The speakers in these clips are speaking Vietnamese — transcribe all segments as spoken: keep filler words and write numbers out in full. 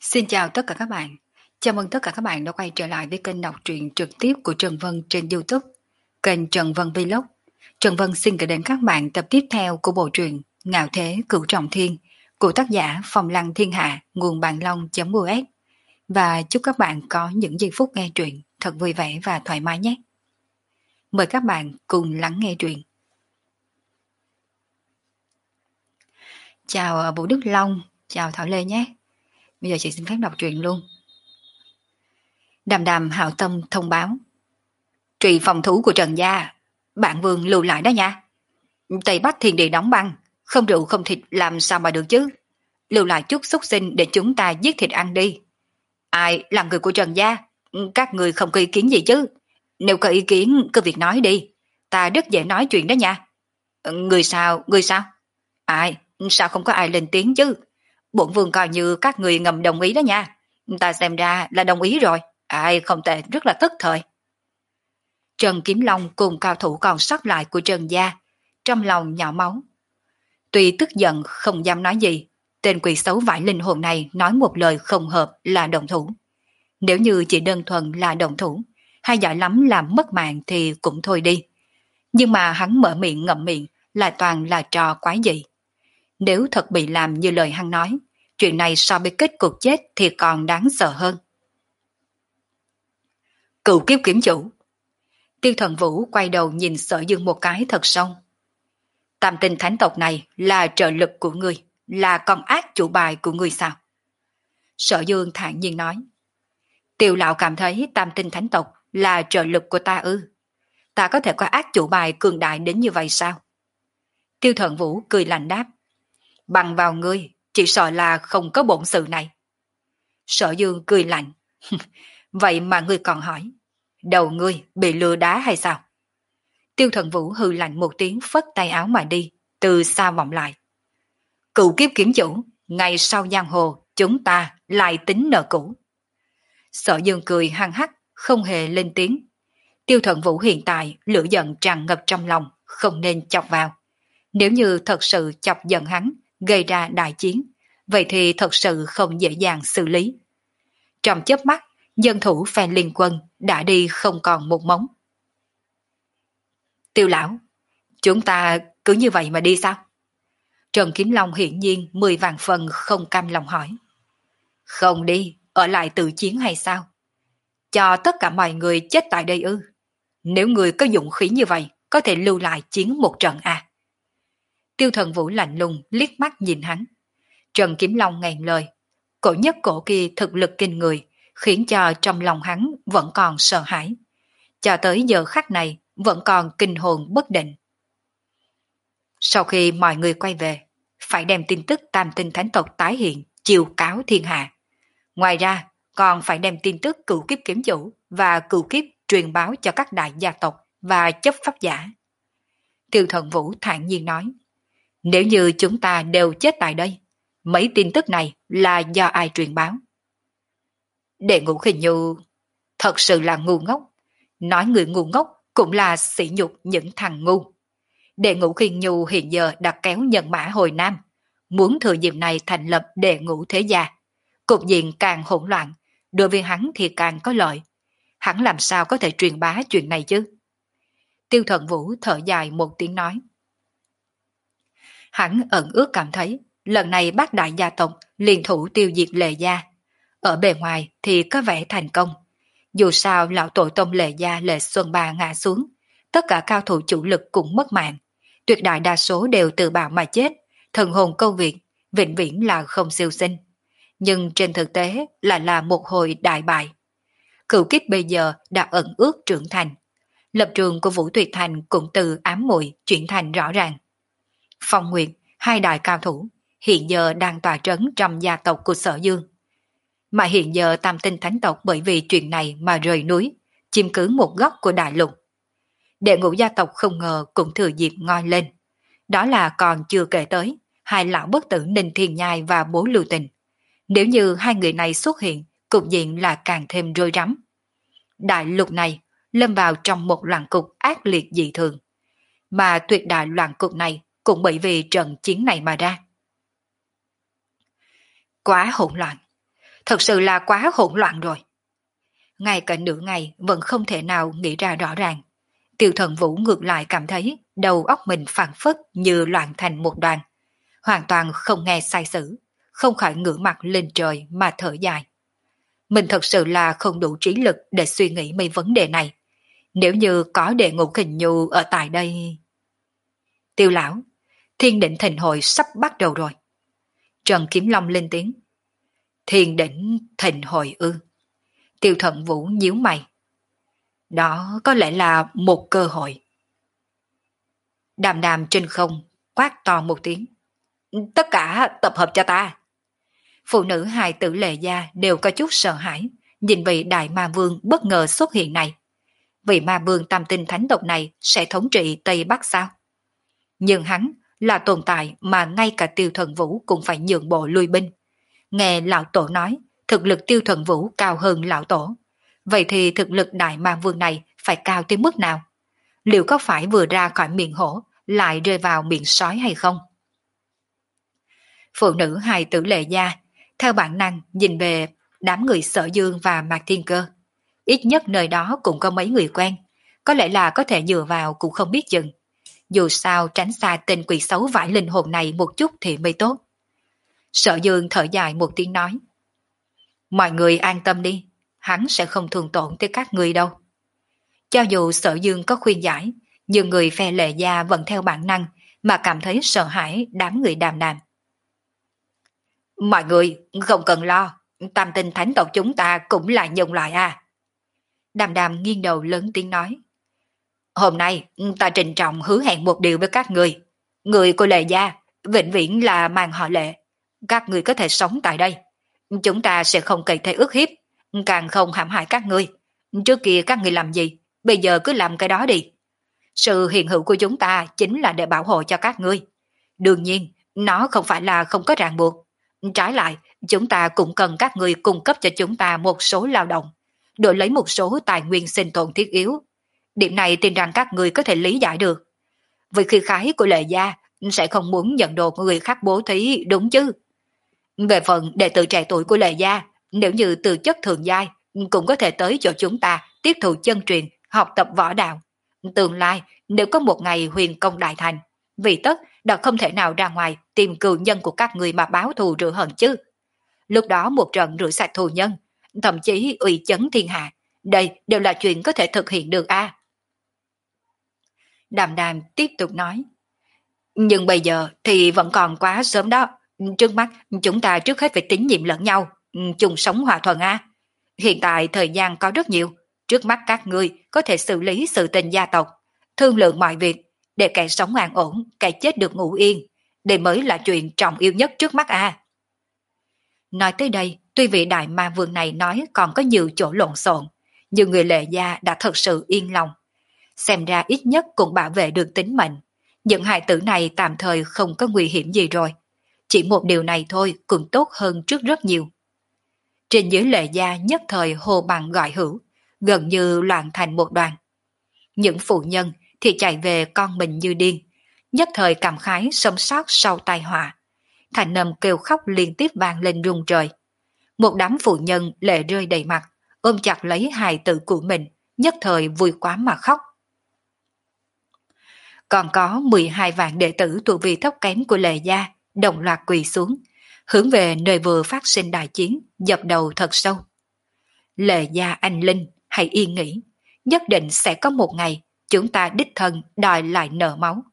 Xin chào tất cả các bạn. Chào mừng tất cả các bạn đã quay trở lại với kênh đọc truyện trực tiếp của Trần Vân trên YouTube, kênh Trần Vân Vlog. Trần Vân xin gửi đến các bạn tập tiếp theo của bộ truyện Ngạo Thế Cửu Trọng Thiên của tác giả Phong Lăng Thiên Hạ, nguồn bàn long.us. Và chúc các bạn có những giây phút nghe truyện thật vui vẻ và thoải mái nhé. Mời các bạn cùng lắng nghe truyện. Chào Vũ Đức Long, chào Thảo Lê nhé. Bây giờ chị xin phép đọc truyện luôn. Đàm Đàm hảo tâm thông báo. Trụy phòng thủ của Trần Gia, bạn Vương lưu lại đó nha. Tây Bắc thiên địa đóng băng, không rượu không thịt làm sao mà được chứ. Lưu lại chút xúc sinh để chúng ta giết thịt ăn đi. Ai làm người của Trần Gia, các người không có ý kiến gì chứ. Nếu có ý kiến cứ việc nói đi, ta rất dễ nói chuyện đó nha. Người sao, người sao? Ai, sao không có ai lên tiếng chứ. Bổn Vương coi như các người ngầm đồng ý đó nha. Ta xem ra là đồng ý rồi. Ai không tệ, rất là tức thời. Trần Kiếm Long cùng cao thủ còn sót lại của Trần Gia, trong lòng nhỏ máu. Tuy tức giận không dám nói gì, tên quỷ xấu vải linh hồn này nói một lời không hợp là đồng thủ. Nếu như chỉ đơn thuần là đồng thủ, hay giỏi lắm làm mất mạng thì cũng thôi đi. Nhưng mà hắn mở miệng ngậm miệng là toàn là trò quái dị. Nếu thật bị làm như lời hắn nói, chuyện này so với kết cục chết thì còn đáng sợ hơn. Cựu kiếp kiếm chủ. Tiêu Thần Vũ quay đầu nhìn Sở Dương một cái thật sâu. Tam tinh thánh tộc này là trợ lực của ngươi, là con ác chủ bài của ngươi sao? Sở Dương thản nhiên nói. Tiêu lão cảm thấy tam tinh thánh tộc là trợ lực của ta ư? Ta có thể có ác chủ bài cường đại đến như vậy sao? Tiêu Thần Vũ cười lạnh đáp. Bằng vào ngươi, chỉ sợ là không có bổn sự này. Sở Dương cười lạnh. Vậy mà ngươi còn hỏi, đầu ngươi bị lừa đá hay sao? Tiêu Thần Vũ hừ lạnh một tiếng phất tay áo mà đi, từ xa vọng lại. Cựu kiếp kiếm chủ, ngày sau giang hồ, chúng ta lại tính nợ cũ. Sở Dương cười hăng hắc, không hề lên tiếng. Tiêu Thần Vũ hiện tại lửa giận tràn ngập trong lòng, không nên chọc vào. Nếu như thật sự chọc giận hắn, gây ra đại chiến, vậy thì thật sự không dễ dàng xử lý. Trong chớp mắt, dân thủ phe liên quân đã đi không còn một móng. Tiêu lão, chúng ta cứ như vậy mà đi sao? Trần Kiếm Long hiển nhiên mười vạn phần không cam lòng hỏi. Không đi, ở lại tự chiến hay sao? Cho tất cả mọi người chết tại đây ư? Nếu người có dụng khí như vậy, có thể lưu lại chiến một trận à? Tiêu Thần Vũ lạnh lùng liếc mắt nhìn hắn. Trần Kiếm Long ngàn lời. Cổ nhất cổ kia thực lực kinh người, khiến cho trong lòng hắn vẫn còn sợ hãi. Cho tới giờ khắc này, vẫn còn kinh hồn bất định. Sau khi mọi người quay về, phải đem tin tức tam tinh thánh tộc tái hiện, chiêu cáo thiên hạ. Ngoài ra, còn phải đem tin tức cửu kiếp kiếm chủ và cửu kiếp truyền báo cho các đại gia tộc và chấp pháp giả. Tiêu Thần Vũ thản nhiên nói, nếu như chúng ta đều chết tại đây, mấy tin tức này là do ai truyền báo? Đệ Ngũ Khinh Nhu thật sự là ngu ngốc. Nói người ngu ngốc cũng là sỉ nhục những thằng ngu. Đệ Ngũ Khinh Nhu hiện giờ đã kéo nhân mã hồi Nam, muốn thừa dịp này thành lập Đệ Ngũ Thế Gia. Cục diện càng hỗn loạn, đối với hắn thì càng có lợi. Hắn làm sao có thể truyền bá chuyện này chứ? Tiêu Thần Vũ thở dài một tiếng nói. Hắn ẩn ước cảm thấy lần này bác đại gia tộc liên thủ tiêu diệt Lệ Gia. Ở bề ngoài thì có vẻ thành công. Dù sao lão tổ tông Lệ Gia Lệ Xuân Ba ngã xuống, tất cả cao thủ chủ lực cũng mất mạng. Tuyệt đại đa số đều tự bạo mà chết, thần hồn câu việc, vĩnh viễn là không siêu sinh. Nhưng trên thực tế là là một hồi đại bại. Cửu kiếp bây giờ đã ẩn ước trưởng thành. Lập trường của Vũ Tuyệt Thành cũng từ ám muội chuyển thành rõ ràng. Phong Nguyệt, hai đại cao thủ, hiện giờ đang tỏa trấn trong gia tộc của Sở Dương. Mà hiện giờ tam tinh thánh tộc bởi vì chuyện này mà rời núi, chiếm cứ một góc của đại lục. Đệ ngũ gia tộc không ngờ cũng thừa dịp ngoi lên. Đó là còn chưa kể tới hai lão bất tử Ninh Thiên Nhai và Bố Lưu Tình. Nếu như hai người này xuất hiện, cục diện là càng thêm rối rắm. Đại lục này lâm vào trong một loạn cục ác liệt dị thường. Mà tuyệt đại loạn cục này cũng bởi vì trận chiến này mà ra. Quá hỗn loạn. thật sự là quá hỗn loạn rồi. Ngay cả nửa ngày vẫn không thể nào nghĩ ra rõ ràng. Tiêu Thần Vũ ngược lại cảm thấy đầu óc mình phảng phất như loạn thành một đoàn, hoàn toàn không nghe sai sử, không khỏi ngửa mặt lên trời mà thở dài. Mình thật sự là không đủ trí lực để suy nghĩ mấy vấn đề này. Nếu như có Đệ Ngũ Kình Nhu ở tại đây... Tiêu lão, thiên định thịnh hội sắp bắt đầu rồi. Trần Kiếm Long lên tiếng. Thiên định thịnh hội ư? Tiêu Thần Vũ nhíu mày. Đó có lẽ là một cơ hội. Đàm đàm trên không, quát to một tiếng. Tất cả tập hợp cho ta. Phụ nữ hài tử Lệ Gia đều có chút sợ hãi, nhìn vị đại ma vương bất ngờ xuất hiện này. Vị ma vương tam tinh thánh tộc này sẽ thống trị Tây Bắc sao? Nhưng hắn là tồn tại mà ngay cả Tiêu Thần Vũ cũng phải nhượng bộ lui binh. Nghe lão tổ nói, thực lực Tiêu Thần Vũ cao hơn lão tổ. Vậy thì thực lực đại ma vương này phải cao tới mức nào? Liệu có phải vừa ra khỏi miệng hổ lại rơi vào miệng sói hay không? Phụ nữ hài tử Lệ Gia theo bản năng nhìn về đám người Sở Dương và Mạc Thiên Cơ. Ít nhất nơi đó cũng có mấy người quen, có lẽ là có thể dựa vào cũng không biết chừng. Dù sao tránh xa tên quỷ xấu vãi linh hồn này một chút thì mới tốt. Sở Dương thở dài một tiếng nói. Mọi người an tâm đi, hắn sẽ không thương tổn tới các người đâu. Cho dù Sở Dương có khuyên giải, nhưng người phe Lệ Gia vẫn theo bản năng mà cảm thấy sợ hãi đám người Đàm Đàm. Mọi người không cần lo, tam tinh thánh tộc chúng ta cũng là nhân loại à. Đàm Đàm nghiêng đầu lớn tiếng nói. Hôm nay ta trịnh trọng hứa hẹn một điều với các người. Người của Lệ Gia vĩnh viễn là mang họ Lệ. Các người có thể sống tại đây. Chúng ta sẽ không cậy thế ức hiếp, càng không hãm hại các ngươi. Trước kia các người làm gì, bây giờ cứ làm cái đó đi. Sự hiện hữu của chúng ta chính là để bảo hộ cho các ngươi. Đương nhiên, nó không phải là không có ràng buộc. Trái lại, chúng ta cũng cần các người cung cấp cho chúng ta một số lao động, đổi lấy một số tài nguyên sinh tồn thiết yếu. Điểm này tin rằng các người có thể lý giải được. Vì khí khái của Lệ Gia sẽ không muốn nhận đồ của người khác bố thí, đúng chứ? Về phần đệ tử trẻ tuổi của Lệ Gia, nếu như từ chất thường giai, cũng có thể tới chỗ chúng ta tiếp thụ chân truyền, học tập võ đạo. Tương lai, nếu có một ngày huyền công đại thành, vì tất đã không thể nào ra ngoài tìm cừu nhân của các người mà báo thù rửa hận chứ. Lúc đó một trận rửa sạch thù nhân, thậm chí uy chấn thiên hạ, đây đều là chuyện có thể thực hiện được a. À? Đàm Đàm tiếp tục nói. Nhưng bây giờ thì vẫn còn quá sớm đó. Trước mắt chúng ta trước hết phải tín nhiệm lẫn nhau, chung sống hòa thuận a. À? Hiện tại thời gian có rất nhiều, trước mắt các ngươi có thể xử lý sự tình gia tộc, thương lượng mọi việc, để kẻ sống an ổn, kẻ chết được ngủ yên. Đây mới là chuyện trọng yếu nhất trước mắt a. À? Nói tới đây, tuy vị đại ma vương này nói còn có nhiều chỗ lộn xộn, nhưng người Lệ Gia đã thật sự yên lòng. Xem ra ít nhất cũng bảo vệ được tính mệnh. Những hài tử này tạm thời không có nguy hiểm gì rồi. Chỉ một điều này thôi cũng tốt hơn trước rất nhiều. Trên dưới Lệ Gia nhất thời hô bằng gọi hữu, gần như loạn thành một đoàn. Những phụ nhân thì chạy về con mình như điên, nhất thời cảm khái sống sót sau tai họa. Thành âm kêu khóc liên tiếp vang lên rung trời. Một đám phụ nhân lệ rơi đầy mặt, ôm chặt lấy hài tử của mình, nhất thời vui quá mà khóc. Còn có mười hai vạn đệ tử thuộc vị thấp kém của Lệ Gia đồng loạt quỳ xuống, hướng về nơi vừa phát sinh đại chiến, dập đầu thật sâu. Lệ Gia anh linh, hãy yên nghỉ, nhất định sẽ có một ngày chúng ta đích thân đòi lại nợ máu.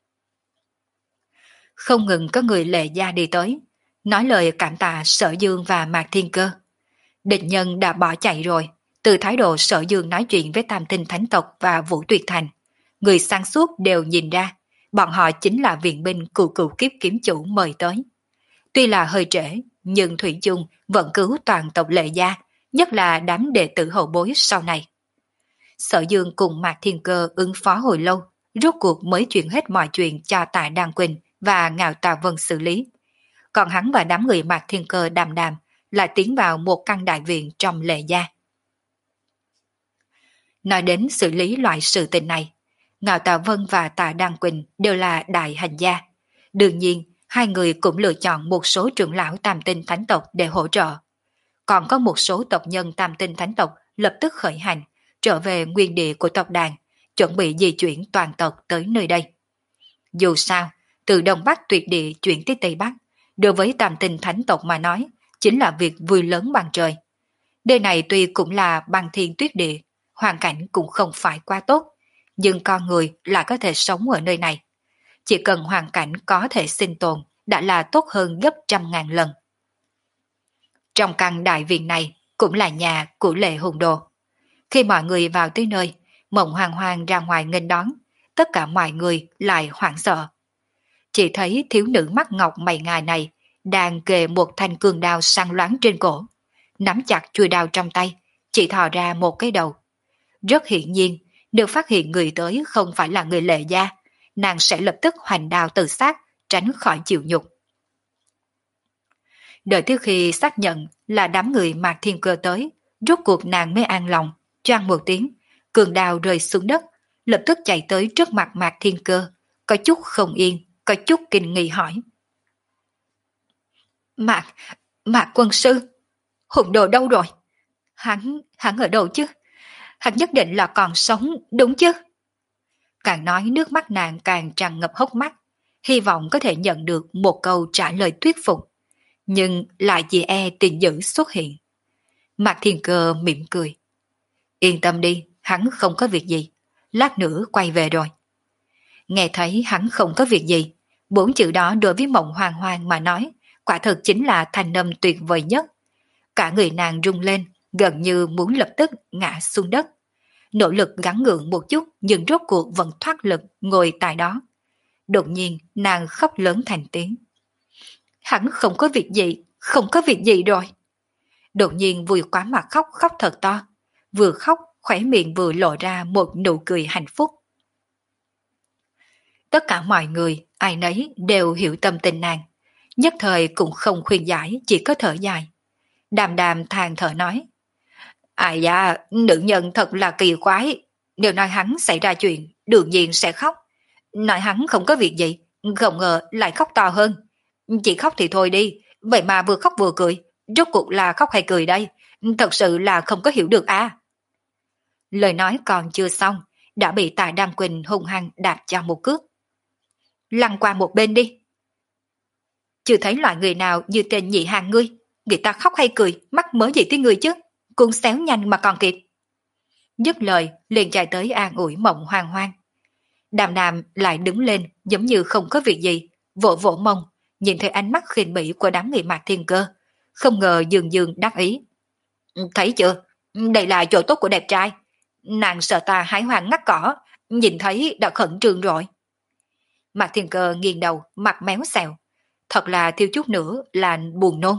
Không ngừng có người Lệ Gia đi tới, nói lời cảm tạ Sở Dương và Mạc Thiên Cơ. Địch nhân đã bỏ chạy rồi, từ thái độ Sở Dương nói chuyện với Tam Tinh Thánh Tộc và Vũ Tuyệt Thành, người sáng suốt đều nhìn ra, bọn họ chính là viện binh cựu cựu kiếp kiếm chủ mời tới. Tuy là hơi trễ, nhưng Thủy chung vẫn cứu toàn tộc Lệ Gia, nhất là đám đệ tử hậu bối sau này. Sở Dương cùng Mạc Thiên Cơ ứng phó hồi lâu, rốt cuộc mới chuyển hết mọi chuyện cho Tạ Đan Quỳnh và Ngạo Tà Vân xử lý. Còn hắn và đám người Mạc Thiên Cơ đàm đàm lại tiến vào một căn đại viện trong Lệ Gia. Nói đến xử lý loại sự tình này, Ngạo Tà Vân và Tạ Đan Quỳnh đều là đại hành gia. Đương nhiên, hai người cũng lựa chọn một số trưởng lão tam tinh thánh tộc để hỗ trợ. còn có một số tộc nhân tam tinh thánh tộc lập tức khởi hành, trở về nguyên địa của tộc đàn, chuẩn bị di chuyển toàn tộc tới nơi đây. Dù sao, từ Đông Bắc tuyệt địa chuyển tới Tây Bắc, đối với tam tinh thánh tộc mà nói, chính là việc vui lớn bằng trời. Nơi này tuy cũng là băng thiên tuyết địa, hoàn cảnh cũng không phải quá tốt, nhưng con người lại có thể sống ở nơi này. Chỉ cần hoàn cảnh có thể sinh tồn đã là tốt hơn gấp trăm ngàn lần. Trong căn đại viện này cũng là nhà của Lệ Hùng Đồ. Khi mọi người vào tới nơi, Mộng Hoàng Hoàng ra ngoài nghênh đón, tất cả mọi người lại hoảng sợ. Chỉ thấy thiếu nữ mắt ngọc mày ngài này đang kề một thanh cương đao săn loáng trên cổ, nắm chặt chuôi đao trong tay, chỉ thò ra một cái đầu. Rất hiển nhiên, nếu phát hiện người tới không phải là người Lệ gia, nàng sẽ lập tức hoành đao tự sát, tránh khỏi chịu nhục. Đợi tới khi xác nhận là đám người Mạc Thiên Cơ tới, rốt cuộc nàng mới an lòng, choang một tiếng, cường đao rơi xuống đất, lập tức chạy tới trước mặt Mạc Thiên Cơ, có chút không yên, có chút kinh nghi hỏi. Mạc, Mạc quân sư, Hùng Đồ đâu rồi? Hắn, hắn ở đâu chứ? Hắn nhất định là còn sống, đúng chứ? Càng nói nước mắt nàng càng tràn ngập hốc mắt, hy vọng có thể nhận được một câu trả lời thuyết phục. Nhưng lại chỉ e tiền dữ xuất hiện. Mạc Thiên Cơ mỉm cười. Yên tâm đi, hắn không có việc gì, lát nữa quay về rồi. Nghe thấy hắn không có việc gì, bốn chữ đó đối với Mộng Hoàng Hoàng mà nói, quả thực chính là thanh âm tuyệt vời nhất. Cả người nàng rung lên, gần như muốn lập tức ngã xuống đất. Nỗ lực gắng gượng một chút nhưng rốt cuộc vẫn thoát lực ngồi tại đó. Đột nhiên nàng khóc lớn thành tiếng. Hắn không có việc gì, không có việc gì rồi. Đột nhiên vui quá mà khóc, khóc thật to. Vừa khóc, khóe miệng vừa lộ ra một nụ cười hạnh phúc. Tất cả mọi người, ai nấy đều hiểu tâm tình nàng. Nhất thời cũng không khuyên giải, chỉ có thở dài. Đàm Đàm than thở nói. Ai da, nữ nhân thật là kỳ quái. Nếu nói hắn xảy ra chuyện, đương nhiên sẽ khóc. Nói hắn không có việc gì, không ngờ lại khóc to hơn. Chỉ khóc thì thôi đi, vậy mà vừa khóc vừa cười. Rốt cuộc là khóc hay cười đây? Thật sự là không có hiểu được à. Lời nói còn chưa xong, đã bị Tạ Đăng Quỳnh hung hăng đạp cho một cước. Lăn qua một bên đi. Chưa thấy loại người nào như tên nhị hàng ngươi. Người ta khóc hay cười, mắc mớ gì tới ngươi chứ. Cuốn xéo nhanh mà còn kịp. Dứt lời, liền chạy tới an ủi Mộng Hoàng Hoàng. Đàm Đàm lại đứng lên giống như không có việc gì, vỗ vỗ mông, nhìn thấy ánh mắt khinh bỉ của đám người Mạc Thiên Cơ, không ngờ dường dường đắc ý. Thấy chưa, đây là chỗ tốt của đẹp trai. Nàng sợ ta hái hoang ngắt cỏ, nhìn thấy đã khẩn trương rồi. Mạc Thiên Cơ nghiêng đầu, mặt méo xèo, thật là thiếu chút nữa là buồn nôn.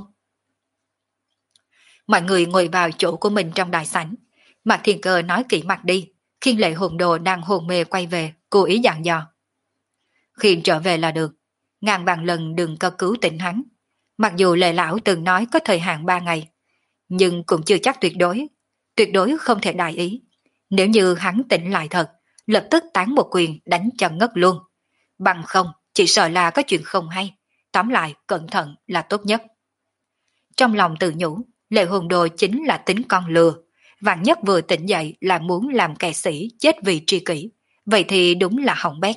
Mọi người ngồi vào chỗ của mình trong đại sảnh. Mạc Thiên Cơ nói kỹ mặt đi, khiên Lệ Hồn Đồ đang hồn mê quay về, cố ý dặn dò. Khiên trở về là được, ngàn vạn lần đừng có cứu tỉnh hắn. Mặc dù Lệ Lão từng nói có thời hạn ba ngày, nhưng cũng chưa chắc tuyệt đối, tuyệt đối không thể đại ý. Nếu như hắn tỉnh lại thật, lập tức tán một quyền đánh cho ngất luôn. Bằng không, chỉ sợ là có chuyện không hay, tóm lại cẩn thận là tốt nhất. Trong lòng tự nhủ, Lệ Hồn Đồ chính là tính con lừa, vạn nhất vừa tỉnh dậy là muốn làm kẻ sĩ chết vì tri kỷ, vậy thì đúng là hỏng bét.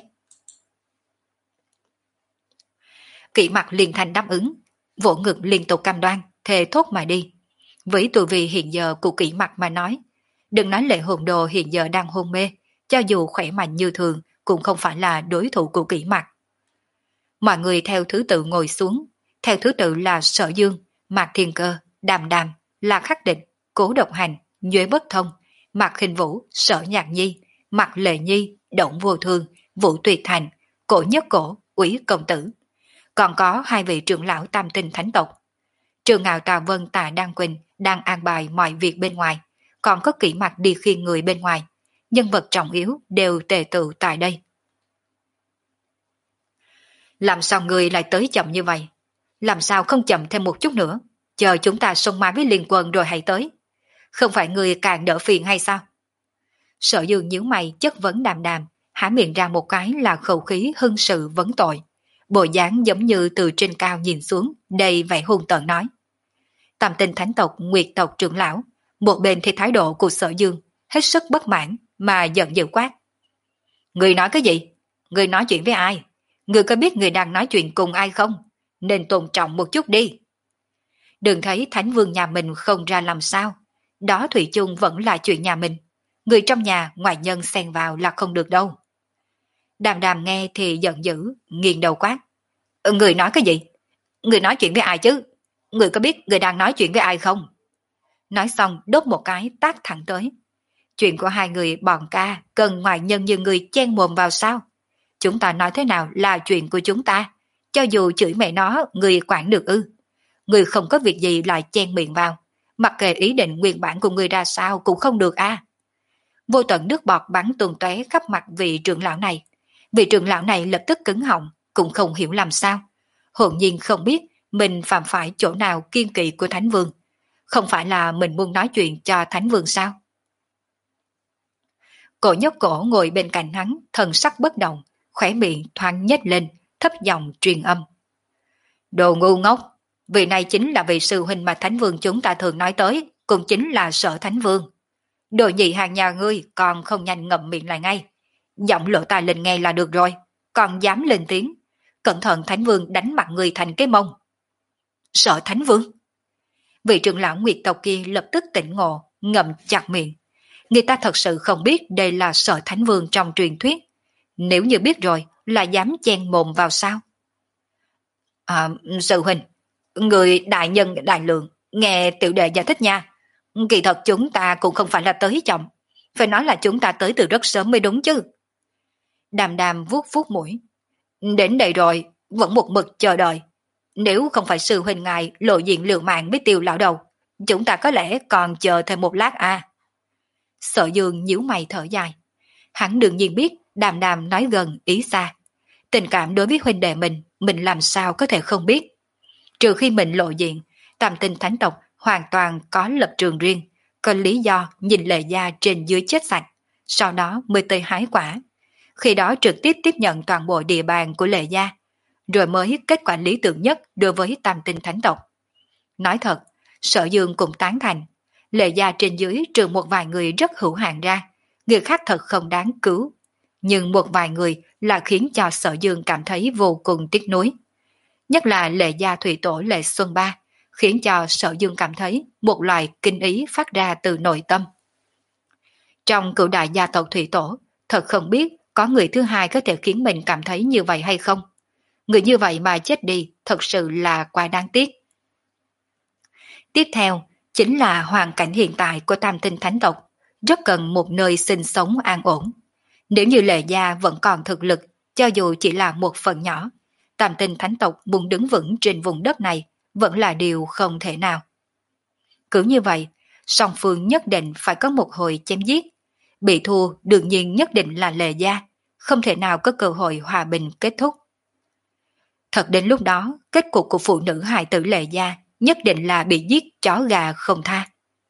Kỵ Mặc liền thành đáp ứng, vỗ ngực liên tục cam đoan, thề thốt mà đi. Với tu vi hiện giờ của Kỵ Mặc mà nói, đừng nói Lệ Hồn Đồ hiện giờ đang hôn mê, cho dù khỏe mạnh như thường cũng không phải là đối thủ của Kỵ Mặc. Mọi người theo thứ tự ngồi xuống, theo thứ tự là Sở Dương, Mạc Thiên Cơ, Đàm Đàm, Lạc Khắc Định, Cố Độc Hành, Nhuế Bất Thông, Mạc Khinh Vũ, Sở Nhạc Nhi, Mạc Lệ Nhi, Động Vô Thương, Vũ Tuyệt Thành, Cổ Nhất Cổ, Úy Công Tử. Còn có hai vị trưởng lão tam tinh thánh tộc. Trường Ngạo Tà Vân Tạ Đăng Quỳnh đang an bài mọi việc bên ngoài, còn có Kỷ Mặc đi khiêng người bên ngoài. Nhân vật trọng yếu đều tề tựu tại đây. Làm sao người lại tới chậm như vậy? Làm sao không chậm thêm một chút nữa? Chờ chúng ta xông mai với liên quân rồi hãy tới. Không phải người càng đỡ phiền hay sao? Sở Dương nhíu mày chất vấn Đàm Đàm, há miệng ra một cái là khẩu khí hưng sự vấn tội. Bộ dáng giống như từ trên cao nhìn xuống, đầy vẻ hung tợn nói. Tam Tinh Thánh tộc Nguyệt tộc trưởng lão, một bên thì thái độ của Sở Dương hết sức bất mãn mà giận dữ quát. Người nói cái gì? Người nói chuyện với ai? Người có biết người đang nói chuyện cùng ai không? Nên tôn trọng một chút đi. Đừng thấy Thánh Vương nhà mình không ra làm sao. Đó thủy chung vẫn là chuyện nhà mình. Người trong nhà ngoài nhân xen vào là không được đâu. Đàm đàm nghe thì giận dữ, nghiêng đầu quát. Người nói cái gì? Người nói chuyện với ai chứ? Người có biết người đang nói chuyện với ai không? Nói xong đốt một cái tát thẳng tới. Chuyện của hai người bọn ca cần ngoại nhân như người chen mồm vào sao? Chúng ta nói thế nào là chuyện của chúng ta? Cho dù chửi mẹ nó, người quản được ư? Người không có việc gì lại chen miệng vào. Mặc kệ ý định nguyên bản của người ra sao cũng không được a. À. Vô tận nước bọt bắn tung tóe khắp mặt vị trưởng lão này. Vị trưởng lão này lập tức cứng họng, cũng không hiểu làm sao. Hồn nhiên không biết mình phạm phải chỗ nào kiên kỵ của Thánh Vương. Không phải là mình muốn nói chuyện cho Thánh Vương sao? Cổ nhóc cổ ngồi bên cạnh hắn, thần sắc bất động, khỏe miệng thoáng nhếch lên, thấp giọng truyền âm. Đồ ngu ngốc, vị này chính là vị sư huynh mà Thánh Vương chúng ta thường nói tới, cũng chính là Sở Thánh Vương. Đồ nhị hàng nhà ngươi còn không nhanh ngậm miệng lại ngay. Giọng lỗ tai lên nghe là được rồi, còn dám lên tiếng. Cẩn thận Thánh Vương đánh mặt người thành cái mông. Sở Thánh Vương? Vị trưởng lão Nguyệt tộc kia lập tức tỉnh ngộ, ngậm chặt miệng. Người ta thật sự không biết đây là Sở Thánh Vương trong truyền thuyết. Nếu như biết rồi, là dám chen mồm vào sao? À, sư huynh, người đại nhân đại lượng, nghe tiểu đệ giải thích nha. Kỳ thật chúng ta cũng không phải là tới chậm, phải nói là chúng ta tới từ rất sớm mới đúng chứ. Đàm đàm vuốt vuốt mũi. Đến đây rồi, vẫn một mực chờ đợi. Nếu không phải sư huynh ngài lộ diện liều mạng với Tiêu lão đầu, chúng ta có lẽ còn chờ thêm một lát à. Sở Dương nhíu mày thở dài. Hắn đương nhiên biết đàm đàm nói gần ý xa. Tình cảm đối với huynh đệ mình, mình làm sao có thể không biết. Trừ khi mình lộ diện, Tam Tinh Thánh tộc hoàn toàn có lập trường riêng, có lý do nhìn Lệ Gia trên dưới chết sạch, sau đó mới tới hái quả. Khi đó trực tiếp tiếp nhận toàn bộ địa bàn của Lệ Gia, rồi mới kết quả lý tưởng nhất đối với Tam Tinh Thánh tộc. Nói thật, Sở Dương cũng tán thành, Lệ Gia trên dưới trừ một vài người rất hữu hạn ra, người khác thật không đáng cứu. Nhưng một vài người là khiến cho Sở Dương cảm thấy vô cùng tiếc nuối. Nhất là Lệ Gia Thủy Tổ Lệ Xuân Ba, khiến cho Sở Dương cảm thấy một loại kinh ý phát ra từ nội tâm. Trong cựu đại gia tộc Thủy Tổ, thật không biết có người thứ hai có thể khiến mình cảm thấy như vậy hay không. Người như vậy mà chết đi thật sự là quá đáng tiếc. Tiếp theo chính là hoàn cảnh hiện tại của Tam Tinh Thánh tộc, rất cần một nơi sinh sống an ổn. Nếu như Lệ Gia vẫn còn thực lực, cho dù chỉ là một phần nhỏ, Tam Tinh Thánh tộc muốn đứng vững trên vùng đất này vẫn là điều không thể nào. Cứ như vậy, song phương nhất định phải có một hồi chém giết. Bị thua đương nhiên nhất định là Lệ Gia, không thể nào có cơ hội hòa bình kết thúc. Thật đến lúc đó, kết cục của phụ nữ hài tử Lệ Gia nhất định là bị giết chó gà không tha.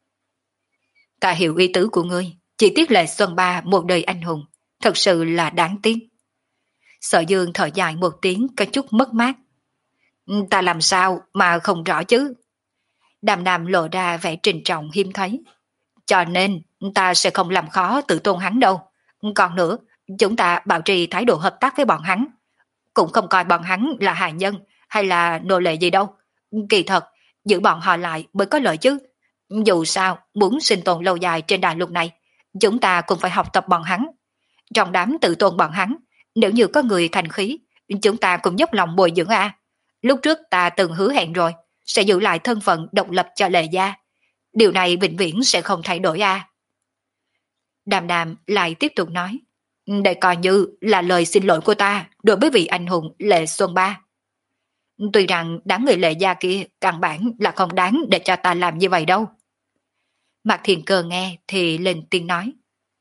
Ta hiểu ý tứ của ngươi, chỉ tiếc Lệ Xuân Ba một đời anh hùng, thật sự là đáng tiếc. Sở Dương thở dài một tiếng có chút mất mát. Ta làm sao mà không rõ chứ? Đàm Đàm lộ ra vẻ trình trọng hiếm thấy. Cho nên ta sẽ không làm khó tự tôn hắn đâu. Còn nữa, chúng ta bảo trì thái độ hợp tác với bọn hắn. Cũng không coi bọn hắn là hài nhân hay là nô lệ gì đâu. Kỳ thật, giữ bọn họ lại mới có lợi chứ. Dù sao, muốn sinh tồn lâu dài trên đại lục này, chúng ta cũng phải học tập bọn hắn. Trong đám tự tôn bọn hắn, nếu như có người thành khí, chúng ta cũng dốc lòng bồi dưỡng a. Lúc trước ta từng hứa hẹn rồi, sẽ giữ lại thân phận độc lập cho Lệ Gia. Điều này vĩnh viễn sẽ không thay đổi a. Đàm Đàm lại tiếp tục nói, đây coi như là lời xin lỗi của ta đối với vị anh hùng Lệ Xuân Ba. Tuy rằng đám người Lệ Gia kia căn bản là không đáng để cho ta làm như vậy đâu. Mạc Thiền Cơ nghe thì lên tiếng nói,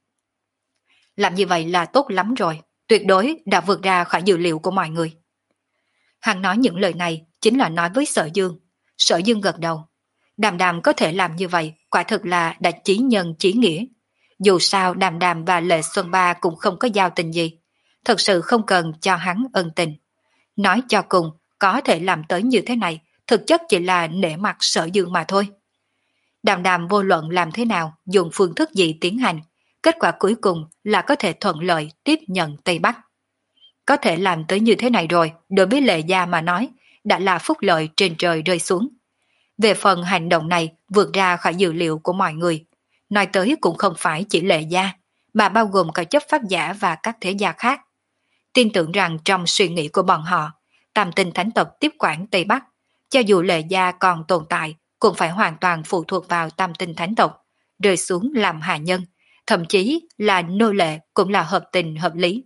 làm như vậy là tốt lắm rồi, tuyệt đối đã vượt ra khỏi dự liệu của mọi người. Hắn nói những lời này chính là nói với Sở Dương. Sở Dương gật đầu. Đàm Đàm có thể làm như vậy quả thực là đã chí nhân chí nghĩa. Dù sao Đàm Đàm và Lệ Xuân Ba cũng không có giao tình gì, thật sự không cần cho hắn ân tình. Nói cho cùng, có thể làm tới như thế này thực chất chỉ là nể mặt Sở Dương mà thôi. Đàm đàm vô luận làm thế nào, dùng phương thức gì tiến hành, kết quả cuối cùng là có thể thuận lợi tiếp nhận Tây Bắc. Có thể làm tới như thế này rồi, đối với Lệ Gia mà nói, đã là phúc lợi trên trời rơi xuống. Về phần hành động này vượt ra khỏi dự liệu của mọi người, nói tới cũng không phải chỉ Lệ Gia, mà bao gồm cả chấp pháp giả và các thế gia khác. Tin tưởng rằng trong suy nghĩ của bọn họ, Tam Tinh Thánh tộc tiếp quản Tây Bắc, cho dù Lệ Gia còn tồn tại, cũng phải hoàn toàn phụ thuộc vào Tam Tinh Thánh tộc, rơi xuống làm hạ nhân, thậm chí là nô lệ cũng là hợp tình hợp lý.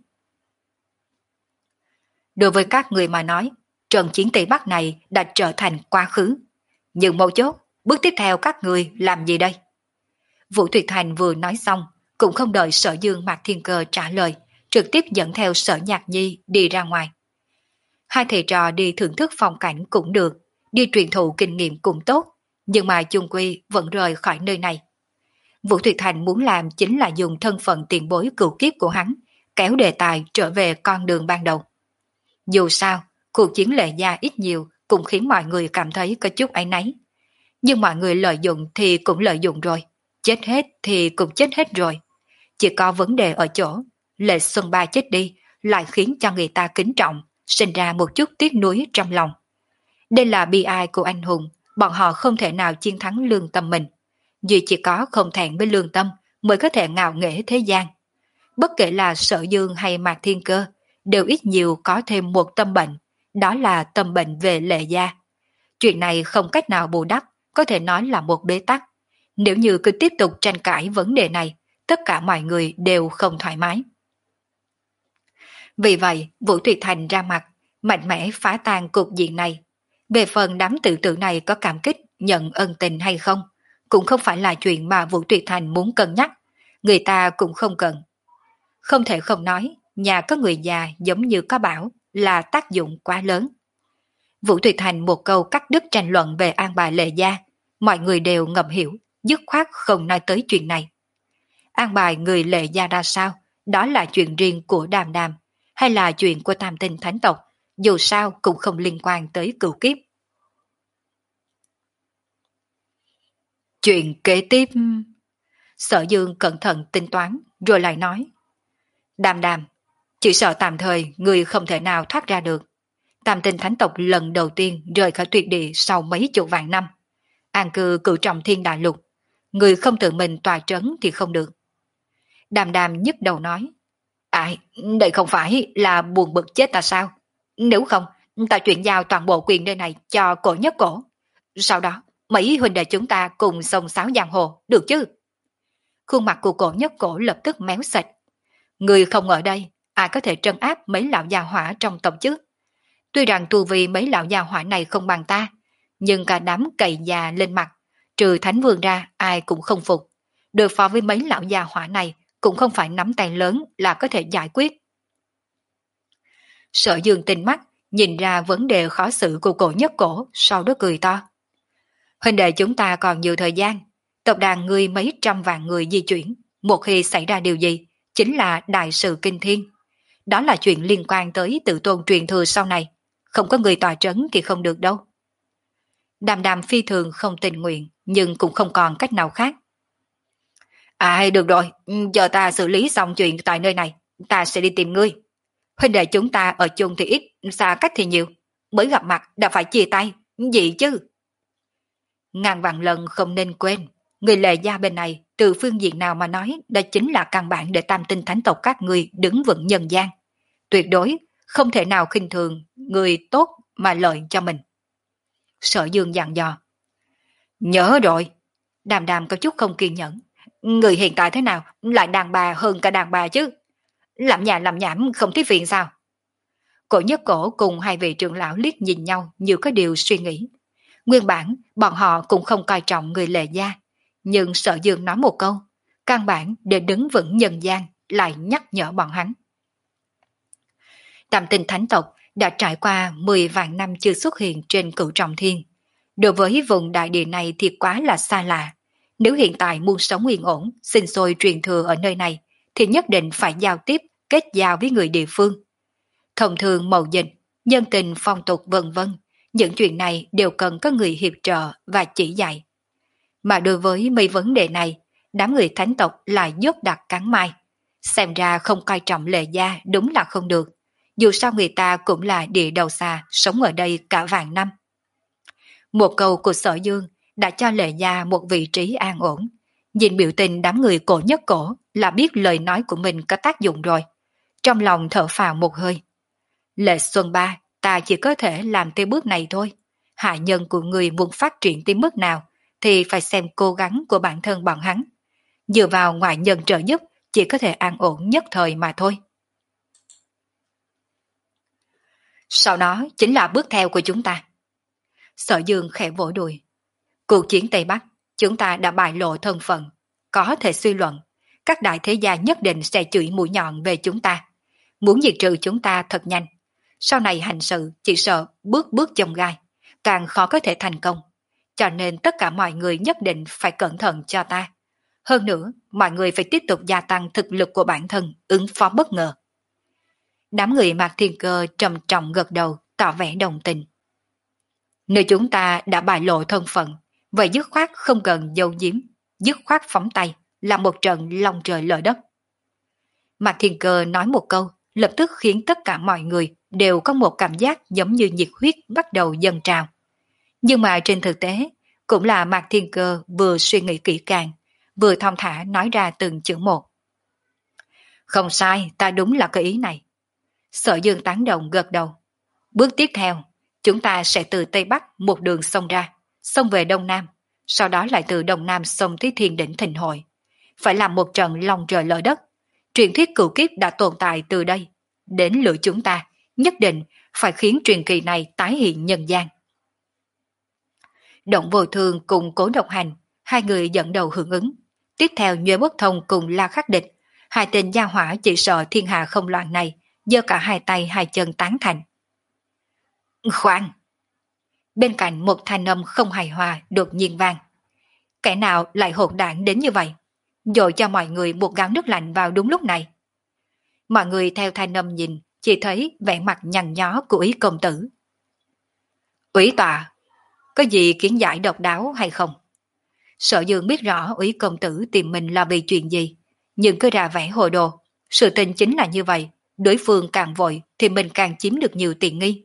Đối với các người mà nói, trận chiến Tây Bắc này đã trở thành quá khứ. Nhưng mấu chốt, bước tiếp theo các người làm gì đây? Vũ Tuyệt Thành vừa nói xong, cũng không đợi Sở Dương Mạc Thiên Cơ trả lời, trực tiếp dẫn theo Sở Nhạc Nhi đi ra ngoài. Hai thầy trò đi thưởng thức phong cảnh cũng được, đi truyền thụ kinh nghiệm cũng tốt, nhưng mà chung quy vẫn rời khỏi nơi này. Vũ Tuyệt Thành muốn làm chính là dùng thân phận tiền bối cựu kiếp của hắn, kéo đề tài trở về con đường ban đầu. Dù sao, cuộc chiến Lệ Gia ít nhiều cũng khiến mọi người cảm thấy có chút áy náy. Nhưng mọi người lợi dụng thì cũng lợi dụng rồi, chết hết thì cũng chết hết rồi. Chỉ có vấn đề ở chỗ, Lệ Xuân Ba chết đi lại khiến cho người ta kính trọng, sinh ra một chút tiếc nuối trong lòng. Đây là bi ai của anh hùng, bọn họ không thể nào chiến thắng lương tâm mình. Duy chỉ có không thẹn với lương tâm mới có thể ngạo nghễ thế gian. Bất kể là Sở Dương hay Mạc Thiên Cơ, đều ít nhiều có thêm một tâm bệnh, đó là tâm bệnh về Lệ Gia. Chuyện này không cách nào bù đắp, có thể nói là một bế tắc. Nếu như cứ tiếp tục tranh cãi vấn đề này, tất cả mọi người đều không thoải mái. Vì vậy, Vũ Tuyệt Thành ra mặt, mạnh mẽ phá tan cục diện này. Về phần đám tự tử này có cảm kích, nhận ân tình hay không, cũng không phải là chuyện mà Vũ Tuyệt Thành muốn cân nhắc, người ta cũng không cần. Không thể không nói, nhà có người già giống như có bảo là tác dụng quá lớn. Vũ Tuyệt Thành một câu cắt đứt tranh luận về an bài Lệ Gia, mọi người đều ngầm hiểu, dứt khoát không nói tới chuyện này. An bài người Lệ Gia ra sao, đó là chuyện riêng của Đàm Đàm, hay là chuyện của Tam Tinh Thánh tộc, dù sao cũng không liên quan tới cửu kiếp. Chuyện kế tiếp... Sở Dương cẩn thận tính toán, rồi lại nói. Đàm Đàm, chỉ sợ tạm thời người không thể nào thoát ra được. Tam Tinh Thánh tộc lần đầu tiên rời khỏi tuyệt địa sau mấy chục vạn năm. An cư cửu trọng thiên đại lục, người không tự mình tòa trấn thì không được. Đàm Đàm nhức đầu nói. Ai, đây không phải là buồn bực chết ta sao? Nếu không, ta chuyển giao toàn bộ quyền nơi này cho Cổ Nhất Cổ. Sau đó, mấy huynh đệ chúng ta cùng xông xáo giang hồ, được chứ? Khuôn mặt của Cổ Nhất Cổ lập tức méo sạch. Người không ở đây, ai có thể trấn áp mấy lão già hỏa trong tộc chứ? Tuy rằng tu vi mấy lão già hỏa này không bằng ta, nhưng cả đám cày già lên mặt, trừ Thánh Vương ra ai cũng không phục. Đối phó với mấy lão già hỏa này cũng không phải nắm tay lớn là có thể giải quyết. Sở Dương tinh mắt, nhìn ra vấn đề khó xử của Cổ Nhất Cổ, sau đó cười to. Huynh đệ chúng ta còn nhiều thời gian, tộc đàn ngươi mấy trăm vạn người di chuyển, một khi xảy ra điều gì, chính là đại sự kinh thiên. Đó là chuyện liên quan tới tự tôn truyền thừa sau này, không có người tòa trấn thì không được đâu. Đàm Đàm phi thường không tình nguyện, nhưng cũng không còn cách nào khác. À được rồi, giờ ta xử lý xong chuyện tại nơi này, ta sẽ đi tìm ngươi. Huynh đệ chúng ta ở chung thì ít, xa cách thì nhiều, mới gặp mặt đã phải chia tay, gì chứ? Ngàn vạn lần không nên quên, người Lệ Gia bên này từ phương diện nào mà nói đó chính là căn bản để Tam Tinh Thánh tộc các ngươi đứng vững nhân gian. Tuyệt đối không thể nào khinh thường người tốt mà lợi cho mình. Sở Dương dặn dò. Nhớ rồi. Đàm Đàm có chút không kiên nhẫn. Người hiện tại thế nào lại đàn bà hơn cả đàn bà chứ? Làm nhà làm nhảm không thấy phiền sao? Cổ Nhất Cổ cùng hai vị trưởng lão liếc nhìn nhau như có điều suy nghĩ. Nguyên bản bọn họ cũng không coi trọng người Lệ Gia, nhưng Sở Dương nói một câu, căn bản để đứng vững nhân gian lại nhắc nhở bọn hắn. Tam Tinh Thánh tộc đã trải qua mười vạn năm chưa xuất hiện trên cửu trọng thiên. Đối với vùng đại địa này thì quá là xa lạ. Nếu hiện tại muốn sống yên ổn, sinh sôi truyền thừa ở nơi này, thì nhất định phải giao tiếp, kết giao với người địa phương. Thông thường mậu dịch, nhân tình phong tục vân vân, Những chuyện này đều cần có người hiệp trợ và chỉ dạy. Mà đối với mấy vấn đề này, đám người thánh tộc lại dốt đặt cắn mai. Xem ra không coi trọng Lệ Gia đúng là không được. Dù sao người ta cũng là địa đầu xa, sống ở đây cả vạn năm. Một câu của Sở Dương đã cho Lệ Gia một vị trí an ổn. Nhìn biểu tình đám người cổ nhất cổ là biết lời nói của mình có tác dụng rồi. Trong lòng thở phào một hơi. Lệ Xuân Ba, ta chỉ có thể làm tới bước này thôi. Hạ nhân của người muốn phát triển tới mức nào thì phải xem cố gắng của bản thân bọn hắn. Dựa vào ngoại nhân trợ giúp chỉ có thể an ổn nhất thời mà thôi. Sau đó chính là bước theo của chúng ta. Sở Dương khẽ vỗ đùi. Cuộc chiến Tây Bắc, chúng ta đã bại lộ thân phận. Có thể suy luận, các đại thế gia nhất định sẽ chửi mũi nhọn về chúng ta. Muốn diệt trừ chúng ta thật nhanh. Sau này hành sự chỉ sợ bước bước chông gai, càng khó có thể thành công. Cho nên tất cả mọi người nhất định phải cẩn thận cho ta. Hơn nữa, mọi người phải tiếp tục gia tăng thực lực của bản thân, ứng phó bất ngờ. Đám người Mạc Thiên Cơ trầm trọng gật đầu, tỏ vẻ đồng tình. Nếu chúng ta đã bại lộ thân phận, vậy dứt khoát không cần giấu giếm, dứt khoát phóng tay, là một trận long trời lở đất. Mạc Thiên Cơ nói một câu, lập tức khiến tất cả mọi người đều có một cảm giác giống như nhiệt huyết bắt đầu dâng trào. Nhưng mà trên thực tế, cũng là Mạc Thiên Cơ vừa suy nghĩ kỹ càng, vừa thong thả nói ra từng chữ một. Không sai, ta đúng là cái ý này. Sở Dương tán đồng gật đầu. Bước tiếp theo, chúng ta sẽ từ Tây Bắc một đường xông ra, xông về Đông Nam, sau đó lại từ Đông Nam xông tới Thiên Đỉnh Thịnh Hội. Phải làm một trận long trời lở đất. Truyền thuyết cửu kiếp đã tồn tại từ đây. Đến lượt chúng ta, nhất định phải khiến truyền kỳ này tái hiện nhân gian. Động Vô Thương cùng Cố Độc Hành, hai người dẫn đầu hưởng ứng. Tiếp theo Nhuệ Bất Thông cùng La Khắc Địch, hai tên gia hỏa chỉ sợ thiên hạ không loạn này, giơ cả hai tay hai chân tán thành. Khoan! Bên cạnh một thanh âm không hài hòa đột nhiên vang. Kẻ nào lại hỗn đản đến như vậy? Dội cho mọi người một gáo nước lạnh vào đúng lúc này. Mọi người theo thanh âm nhìn, chỉ thấy vẻ mặt nhăn nhó của Úy công tử. Úy tọa, có gì kiến giải độc đáo hay không? Sở Dương biết rõ Úy công tử tìm mình là vì chuyện gì, nhưng cứ ra vẻ hồ đồ. Sự tình chính là như vậy, đối phương càng vội thì mình càng chiếm được nhiều tiện nghi.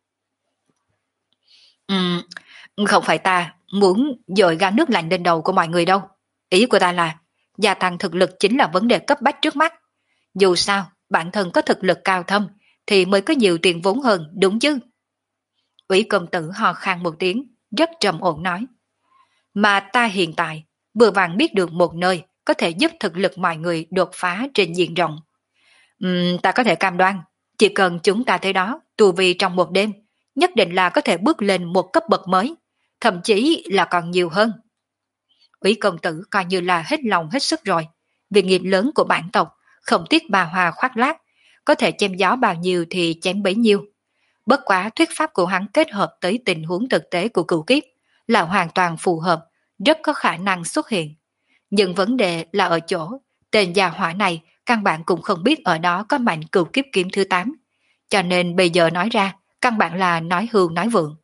Ừm, không phải ta muốn dội gáo nước lạnh lên đầu của mọi người đâu. Ý của ta là gia tăng thực lực chính là vấn đề cấp bách trước mắt. Dù sao, bản thân có thực lực cao thâm thì mới có nhiều tiền vốn hơn, đúng chứ? Úy công tử ho khan một tiếng, rất trầm ổn nói. Mà ta hiện tại vừa vặn biết được một nơi có thể giúp thực lực mọi người đột phá trên diện rộng. Uhm, ta có thể cam đoan, chỉ cần chúng ta tới đó, tu vi trong một đêm, nhất định là có thể bước lên một cấp bậc mới, thậm chí là còn nhiều hơn. Úy công tử coi như là hết lòng hết sức rồi, vì nghiệp lớn của bản tộc, không tiếc bà hòa khoác lác, có thể chém gió bao nhiêu thì chém bấy nhiêu. Bất quá thuyết pháp của hắn kết hợp tới tình huống thực tế của cửu kiếp là hoàn toàn phù hợp, rất có khả năng xuất hiện. Nhưng vấn đề là ở chỗ, tên già hỏa này căn bản cũng không biết ở đó có mạnh cửu kiếp kiếm thứ tám, cho nên bây giờ nói ra, căn bản là nói hưu nói vượng.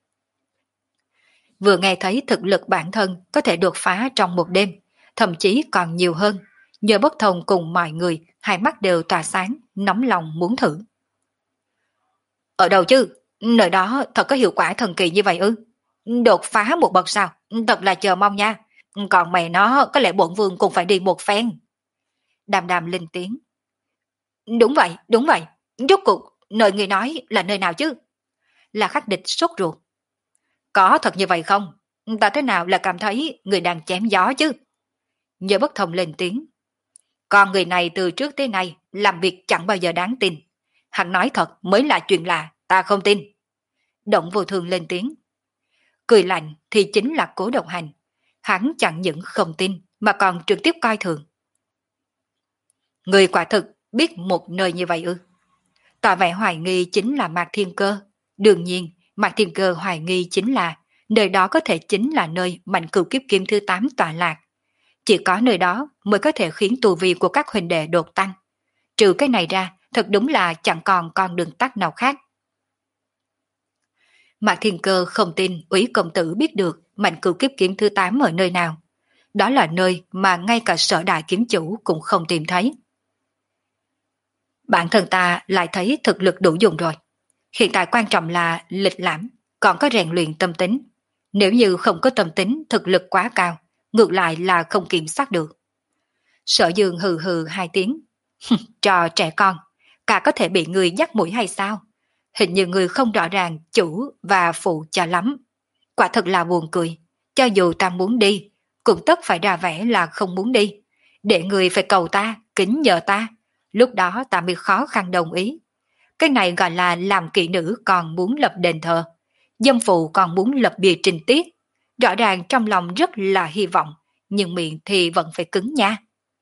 Vừa nghe thấy thực lực bản thân có thể đột phá trong một đêm, thậm chí còn nhiều hơn, nhờ Bất Thông cùng mọi người, hai mắt đều tỏa sáng, nóng lòng muốn thử. Ở đâu chứ? Nơi đó thật có hiệu quả thần kỳ như vậy ư? Đột phá một bậc sao? Thật là chờ mong nha. Còn mày nó có lẽ bổn vương cũng phải đi một phen. Đàm đàm lên tiếng. Đúng vậy, đúng vậy. Rốt cuộc, nơi người nói là nơi nào chứ? Là Khắc Địch sốt ruột. Có thật như vậy không? Ta thế nào là cảm thấy người đang chém gió chứ? Nhớ Bất Thông lên tiếng. Còn người này từ trước tới nay làm việc chẳng bao giờ đáng tin. Hắn nói thật mới là chuyện lạ, ta không tin. Động Vô Thương lên tiếng. Cười lạnh thì chính là Cố Độc Hành. Hắn chẳng những không tin mà còn trực tiếp coi thường. Người quả thực biết một nơi như vậy ư? Tỏ vẻ hoài nghi chính là Mạc Thiên Cơ. Đương nhiên, Mạc Thiên Cơ hoài nghi chính là nơi đó có thể chính là nơi mạnh cửu kiếp kiếm thứ tám tọa lạc. Chỉ có nơi đó mới có thể khiến tu vi của các huynh đệ đột tăng. Trừ cái này ra, thật đúng là chẳng còn con đường tắt nào khác. Mạc Thiên Cơ không tin Úy công tử biết được mảnh cửu kiếp kiếm thứ tám ở nơi nào. Đó là nơi mà ngay cả Sở đại kiếm chủ cũng không tìm thấy. Bản thân ta lại thấy thực lực đủ dùng rồi. Hiện tại quan trọng là lịch lãm, còn có rèn luyện tâm tính. Nếu như không có tâm tính thực lực quá cao, ngược lại là không kiểm soát được. Sở Dương hừ hừ hai tiếng. Trò trẻ con, cả có thể bị người dắt mũi hay sao? Hình như người không rõ ràng chủ và phụ cho lắm. Quả thật là buồn cười. Cho dù ta muốn đi, cũng tất phải ra vẻ là không muốn đi. Để người phải cầu ta, kính nhờ ta. Lúc đó ta mới khó khăn đồng ý. Cái này gọi là làm kỹ nữ còn muốn lập đền thờ. Dâm phụ còn muốn lập bia trình tiết. Rõ ràng trong lòng rất là hy vọng, nhưng miệng thì vẫn phải cứng nha.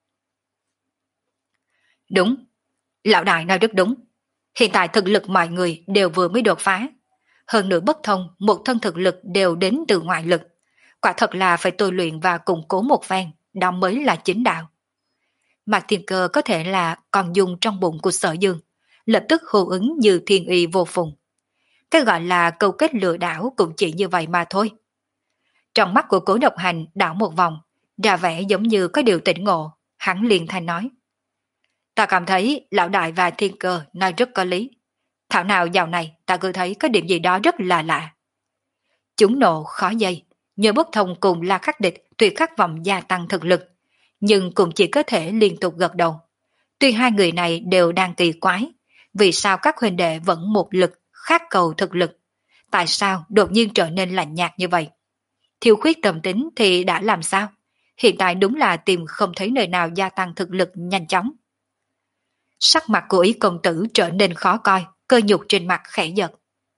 Đúng, lão đại nói rất đúng. Hiện tại thực lực mọi người đều vừa mới đột phá. Hơn nữa bất thông, một thân thực lực đều đến từ ngoại lực. Quả thật là phải tôi luyện và củng cố một phen, đó mới là chính đạo. Mạc Thiên Cơ có thể là còn dùng trong bụng của Sở Dương, lập tức hô ứng như thiên y vô phùng. Cái gọi là câu kết lừa đảo cũng chỉ như vậy mà thôi. Trong mắt của Cố Độc Hành đảo một vòng, ra vẻ giống như có điều tỉnh ngộ, hắn liền thanh nói. Ta cảm thấy lão đại và Thiên Cơ nói rất có lý. Thảo nào dạo này ta cứ thấy có điểm gì đó rất là lạ. Chúng nộ khó dây, nhờ bất thông cùng La Khắc Địch tuyệt khắc vọng gia tăng thực lực, nhưng cũng chỉ có thể liên tục gật đầu. Tuy hai người này đều đang kỳ quái, vì sao các huynh đệ vẫn một lực khát cầu thực lực, tại sao đột nhiên trở nên lạnh nhạt như vậy? Thiếu khuyết tâm tính thì đã làm sao? Hiện tại đúng là tìm không thấy nơi nào gia tăng thực lực nhanh chóng. Sắc mặt của Ý công tử trở nên khó coi, cơ nhục trên mặt khẽ giật.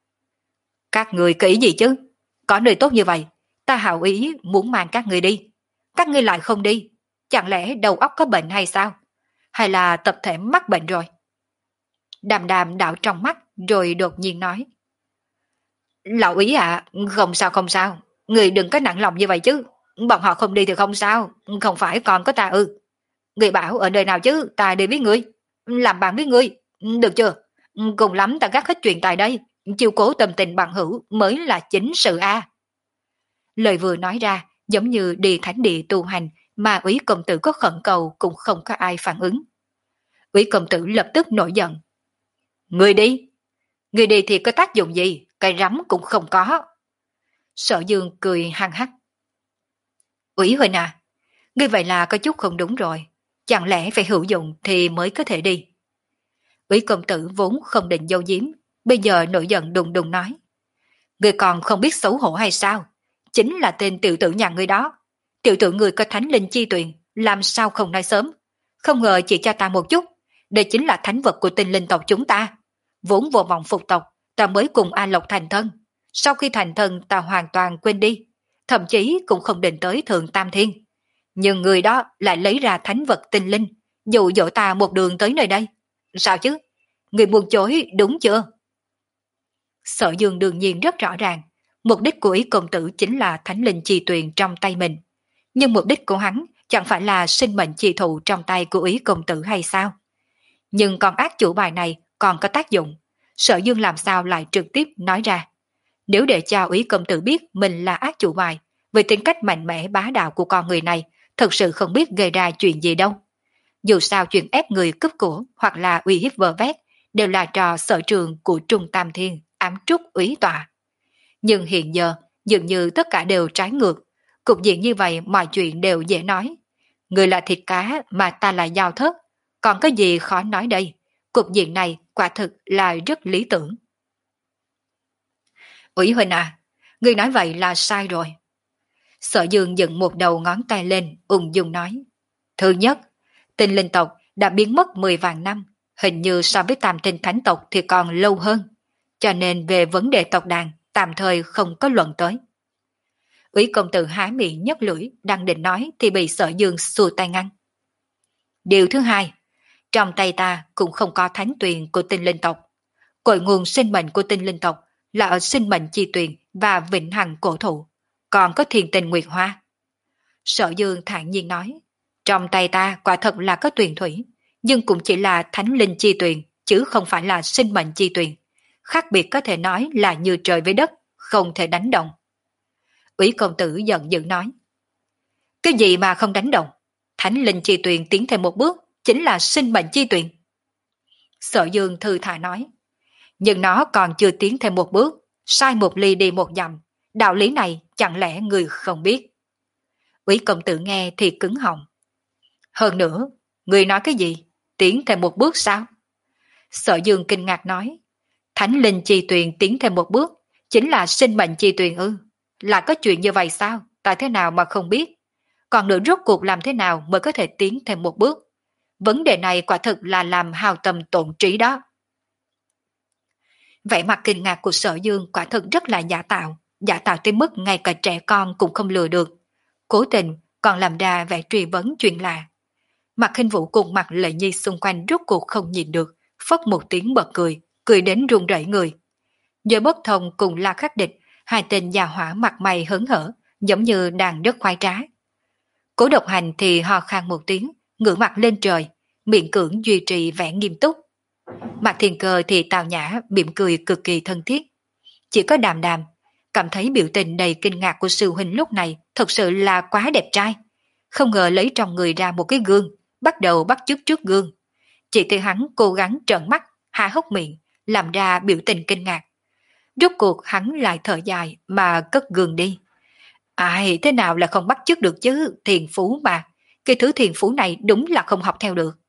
Các người kỹ gì chứ? Có nơi tốt như vậy, ta hảo ý muốn mang các người đi. Các ngươi lại không đi, chẳng lẽ đầu óc có bệnh hay sao? Hay là tập thể mắc bệnh rồi? Đàm đàm đảo trong mắt rồi đột nhiên nói. Lão Ý ạ, à, không sao không sao, người đừng có nặng lòng như vậy chứ. Bọn họ không đi thì không sao, không phải còn có ta ư. Người bảo ở nơi nào chứ, ta đi với người. Làm bạn với ngươi, được chưa? Cùng lắm ta gác hết chuyện tại đây, chiêu cố tâm tình bằng hữu mới là chính sự a. Lời vừa nói ra giống như đi thánh địa tu hành mà Úy công tử có khẩn cầu cũng không có ai phản ứng. Úy công tử lập tức nổi giận. Ngươi đi, ngươi đi thì có tác dụng gì, cái rắm cũng không có. Sở Dương cười hăng hắc. Úy huynh à, ngươi vậy là có chút không đúng rồi. Chẳng lẽ phải hữu dụng thì mới có thể đi? Úy công tử vốn không định giấu giếm, bây giờ nổi giận đùng đùng nói. Ngươi còn không biết xấu hổ hay sao? Chính là tên tiểu tử nhà ngươi đó. Tiểu tử ngươi có thánh linh chi tuyền, làm sao không nói sớm? Không ngờ chỉ cho ta một chút, đây chính là thánh vật của tinh linh tộc chúng ta. Vốn vô vọng phục tộc, ta mới cùng A Lộc thành thân. Sau khi thành thân ta hoàn toàn quên đi, thậm chí cũng không định tới Thượng Tam Thiên. Nhưng người đó lại lấy ra thánh vật tinh linh, dụ dỗ ta một đường tới nơi đây. Sao chứ? Người buồn chối đúng chưa? Sở Dương đương nhiên rất rõ ràng, mục đích của Ý công tử chính là thánh linh chi tuyền trong tay mình. Nhưng mục đích của hắn chẳng phải là sinh mệnh chi thụ trong tay của Ý công tử hay sao? Nhưng con ác chủ bài này còn có tác dụng, Sở Dương làm sao lại trực tiếp nói ra? Nếu để cho Ý công tử biết mình là ác chủ bài, với tính cách mạnh mẽ bá đạo của con người này, thật sự không biết gây ra chuyện gì đâu. Dù sao chuyện ép người cướp của hoặc là uy hiếp vơ vét đều là trò sở trường của Trung Tam Thiên, ám trúc úy tọa. Nhưng hiện giờ dường như tất cả đều trái ngược, cục diện như vậy mọi chuyện đều dễ nói. Người là thịt cá mà ta là dao thớt, còn có gì khó nói đây? Cục diện này quả thực là rất lý tưởng. Úy huynh à, người nói vậy là sai rồi. Sở Dương dựng một đầu ngón tay lên, ung dung nói. Thứ nhất, tinh linh tộc đã biến mất mười vạn năm, hình như so với tam tinh thánh tộc thì còn lâu hơn, cho nên về vấn đề tộc đàn tạm thời không có luận tới. Úy công tử há miệng nhếch lưỡi đang định nói thì bị Sở Dương xua tay ngăn. Điều thứ hai, trong tay ta cũng không có thánh tuyền của tinh linh tộc. Cội nguồn sinh mệnh của tinh linh tộc là ở sinh mệnh chi tuyền và vĩnh hằng cổ thụ, còn có thiền tình nguyệt hoa. Sở Dương thản nhiên nói, trong tay ta quả thật là có tuyền thủy, nhưng cũng chỉ là thánh linh chi tuyền, chứ không phải là sinh mệnh chi tuyền. Khác biệt có thể nói là như trời với đất, không thể đánh động. Úy công tử giận dữ nói. Cái gì mà không đánh động? Thánh linh chi tuyền tiến thêm một bước, chính là sinh mệnh chi tuyền. Sở Dương thư thả nói. Nhưng nó còn chưa tiến thêm một bước, sai một ly đi một dặm. Đạo lý này chẳng lẽ người không biết? Úy công tử nghe thì cứng họng. Hơn nữa, người nói cái gì? Tiến thêm một bước sao? Sở Dương kinh ngạc nói. Thánh linh chi tuyền tiến thêm một bước, chính là sinh mệnh chi tuyền ư? Là có chuyện như vậy sao? Tại thế nào mà không biết? Còn nữa rốt cuộc làm thế nào mới có thể tiến thêm một bước? Vấn đề này quả thực là làm hao tâm tổn trí đó. Vẻ mặt kinh ngạc của Sở Dương quả thực rất là giả tạo, giả tạo tới mức ngay cả trẻ con cũng không lừa được. Cố tình còn làm ra vẻ truy vấn chuyện lạ. Mặt Khinh Vũ cùng mặt Lệ Nhi xung quanh rốt cuộc không nhìn được, phất một tiếng bật cười, cười đến run rẩy người. Giờ Bất Thông cùng La Khắc Địch, hai tên già hỏa mặt mày hớn hở, giống như đang rất khoái trá. Cố Độc Hành thì ho khan một tiếng, ngửa mặt lên trời, miệng cưỡng duy trì vẻ nghiêm túc. Mạc Thiên Cơ thì tào nhã, mỉm cười cực kỳ thân thiết. Chỉ có Đàm Đàm cảm thấy biểu tình đầy kinh ngạc của sư huynh lúc này thật sự là quá đẹp trai. Không ngờ lấy trong người ra một cái gương, bắt đầu bắt chước trước gương. Chỉ thấy hắn cố gắng trợn mắt, há hốc miệng, làm ra biểu tình kinh ngạc. Rốt cuộc hắn lại thở dài mà cất gương đi. Ai, thế nào là không bắt chước được chứ, thiền phú mà. Cái thứ thiền phú này đúng là không học theo được.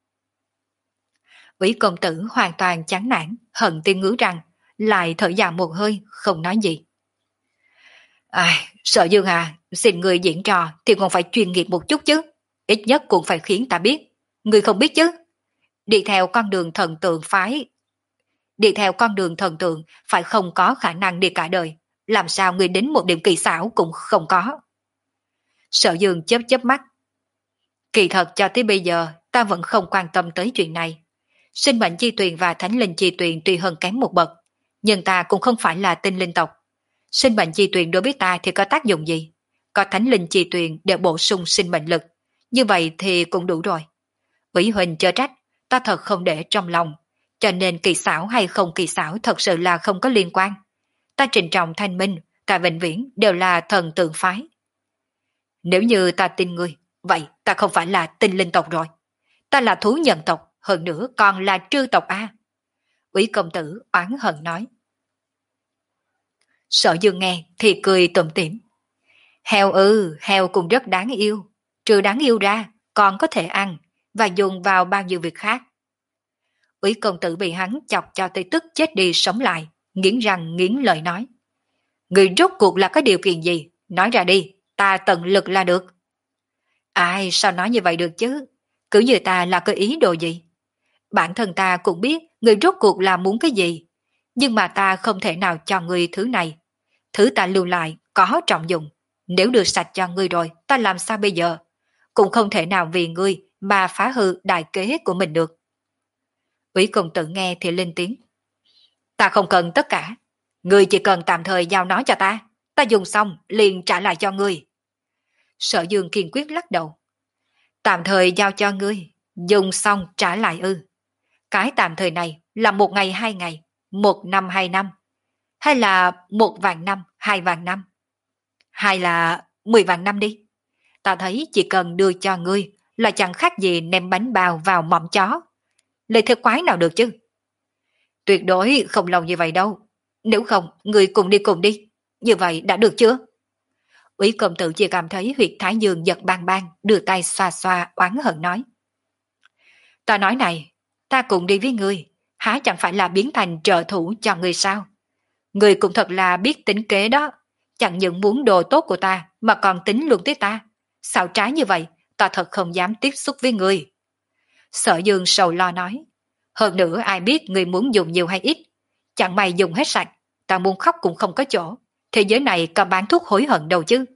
Úy công tử hoàn toàn chán nản, hận tiếng ngứa răng, lại thở dài một hơi, không nói gì. Ai, Sở Dương à, xin người diễn trò thì còn phải chuyên nghiệp một chút chứ. Ít nhất cũng phải khiến ta biết. Người không biết chứ. Đi theo con đường thần tượng phái. Đi theo con đường thần tượng phải không có khả năng đi cả đời. Làm sao người đến một điểm kỳ xảo cũng không có. Sở Dương chớp chớp mắt. Kỳ thật cho tới bây giờ ta vẫn không quan tâm tới chuyện này. Sinh mệnh chi tuyền và thánh linh chi tuyền tuy hơn kém một bậc, nhưng ta cũng không phải là tinh linh tộc. Sinh mệnh chi tuyền đối với ta thì có tác dụng gì? Có thánh linh chi tuyền để bổ sung sinh mệnh lực. Như vậy thì cũng đủ rồi. Ủy Huỳnh chớ trách, ta thật không để trong lòng. Cho nên kỳ xảo hay không kỳ xảo thật sự là không có liên quan. Ta Trịnh Trọng Thanh Minh, cả vĩnh viễn đều là thần tượng phái. Nếu như ta tin ngươi, vậy ta không phải là tinh linh tộc rồi. Ta là thú nhân tộc, hơn nữa còn là trư tộc A. Úy công tử oán hận nói. Sở Dương nghe thì cười tủm tỉm. Heo ư, heo cũng rất đáng yêu. Trừ đáng yêu ra, còn có thể ăn và dùng vào bao nhiêu việc khác. Úy công tử bị hắn chọc cho tới tức chết đi sống lại, nghiến răng nghiến lời nói. Người rốt cuộc là có điều kiện gì? Nói ra đi, ta tận lực là được. Ai, sao nói như vậy được chứ? Cứ như ta là có ý đồ gì? Bản thân ta cũng biết người rốt cuộc là muốn cái gì. Nhưng mà ta không thể nào cho người thứ này. Thứ ta lưu lại có trọng dụng. Nếu đưa sạch cho ngươi rồi, ta làm sao bây giờ? Cũng không thể nào vì ngươi mà phá hư đại kế của mình được. Úy công tử nghe thì lên tiếng. Ta không cần tất cả. Ngươi chỉ cần tạm thời giao nó cho ta. Ta dùng xong liền trả lại cho ngươi. Sở Dương kiên quyết lắc đầu. Tạm thời giao cho ngươi, dùng xong trả lại ư? Cái tạm thời này là một ngày hai ngày, một năm hai năm, hay là một vạn năm hai vạn năm, hay là mười vạn năm đi. Ta thấy chỉ cần đưa cho ngươi là chẳng khác gì ném bánh bao vào mỏm chó. Lời thế quái nào được chứ? Tuyệt đối không lâu như vậy đâu. Nếu không, ngươi cùng đi cùng đi. Như vậy đã được chưa? Úy công tử chỉ cảm thấy huyệt thái dương giật bang bang, đưa tay xoa xoa oán hận nói. Ta nói này, ta cùng đi với ngươi, há chẳng phải là biến thành trợ thủ cho ngươi sao? Ngươi cũng thật là biết tính kế đó, chẳng những muốn đồ tốt của ta mà còn tính luôn tới ta. Sao trái như vậy, ta thật không dám tiếp xúc với ngươi. Sở Dương sầu lo nói, hơn nữa ai biết ngươi muốn dùng nhiều hay ít, chẳng may dùng hết sạch, ta muốn khóc cũng không có chỗ. Thế giới này có bán thuốc hối hận đâu chứ.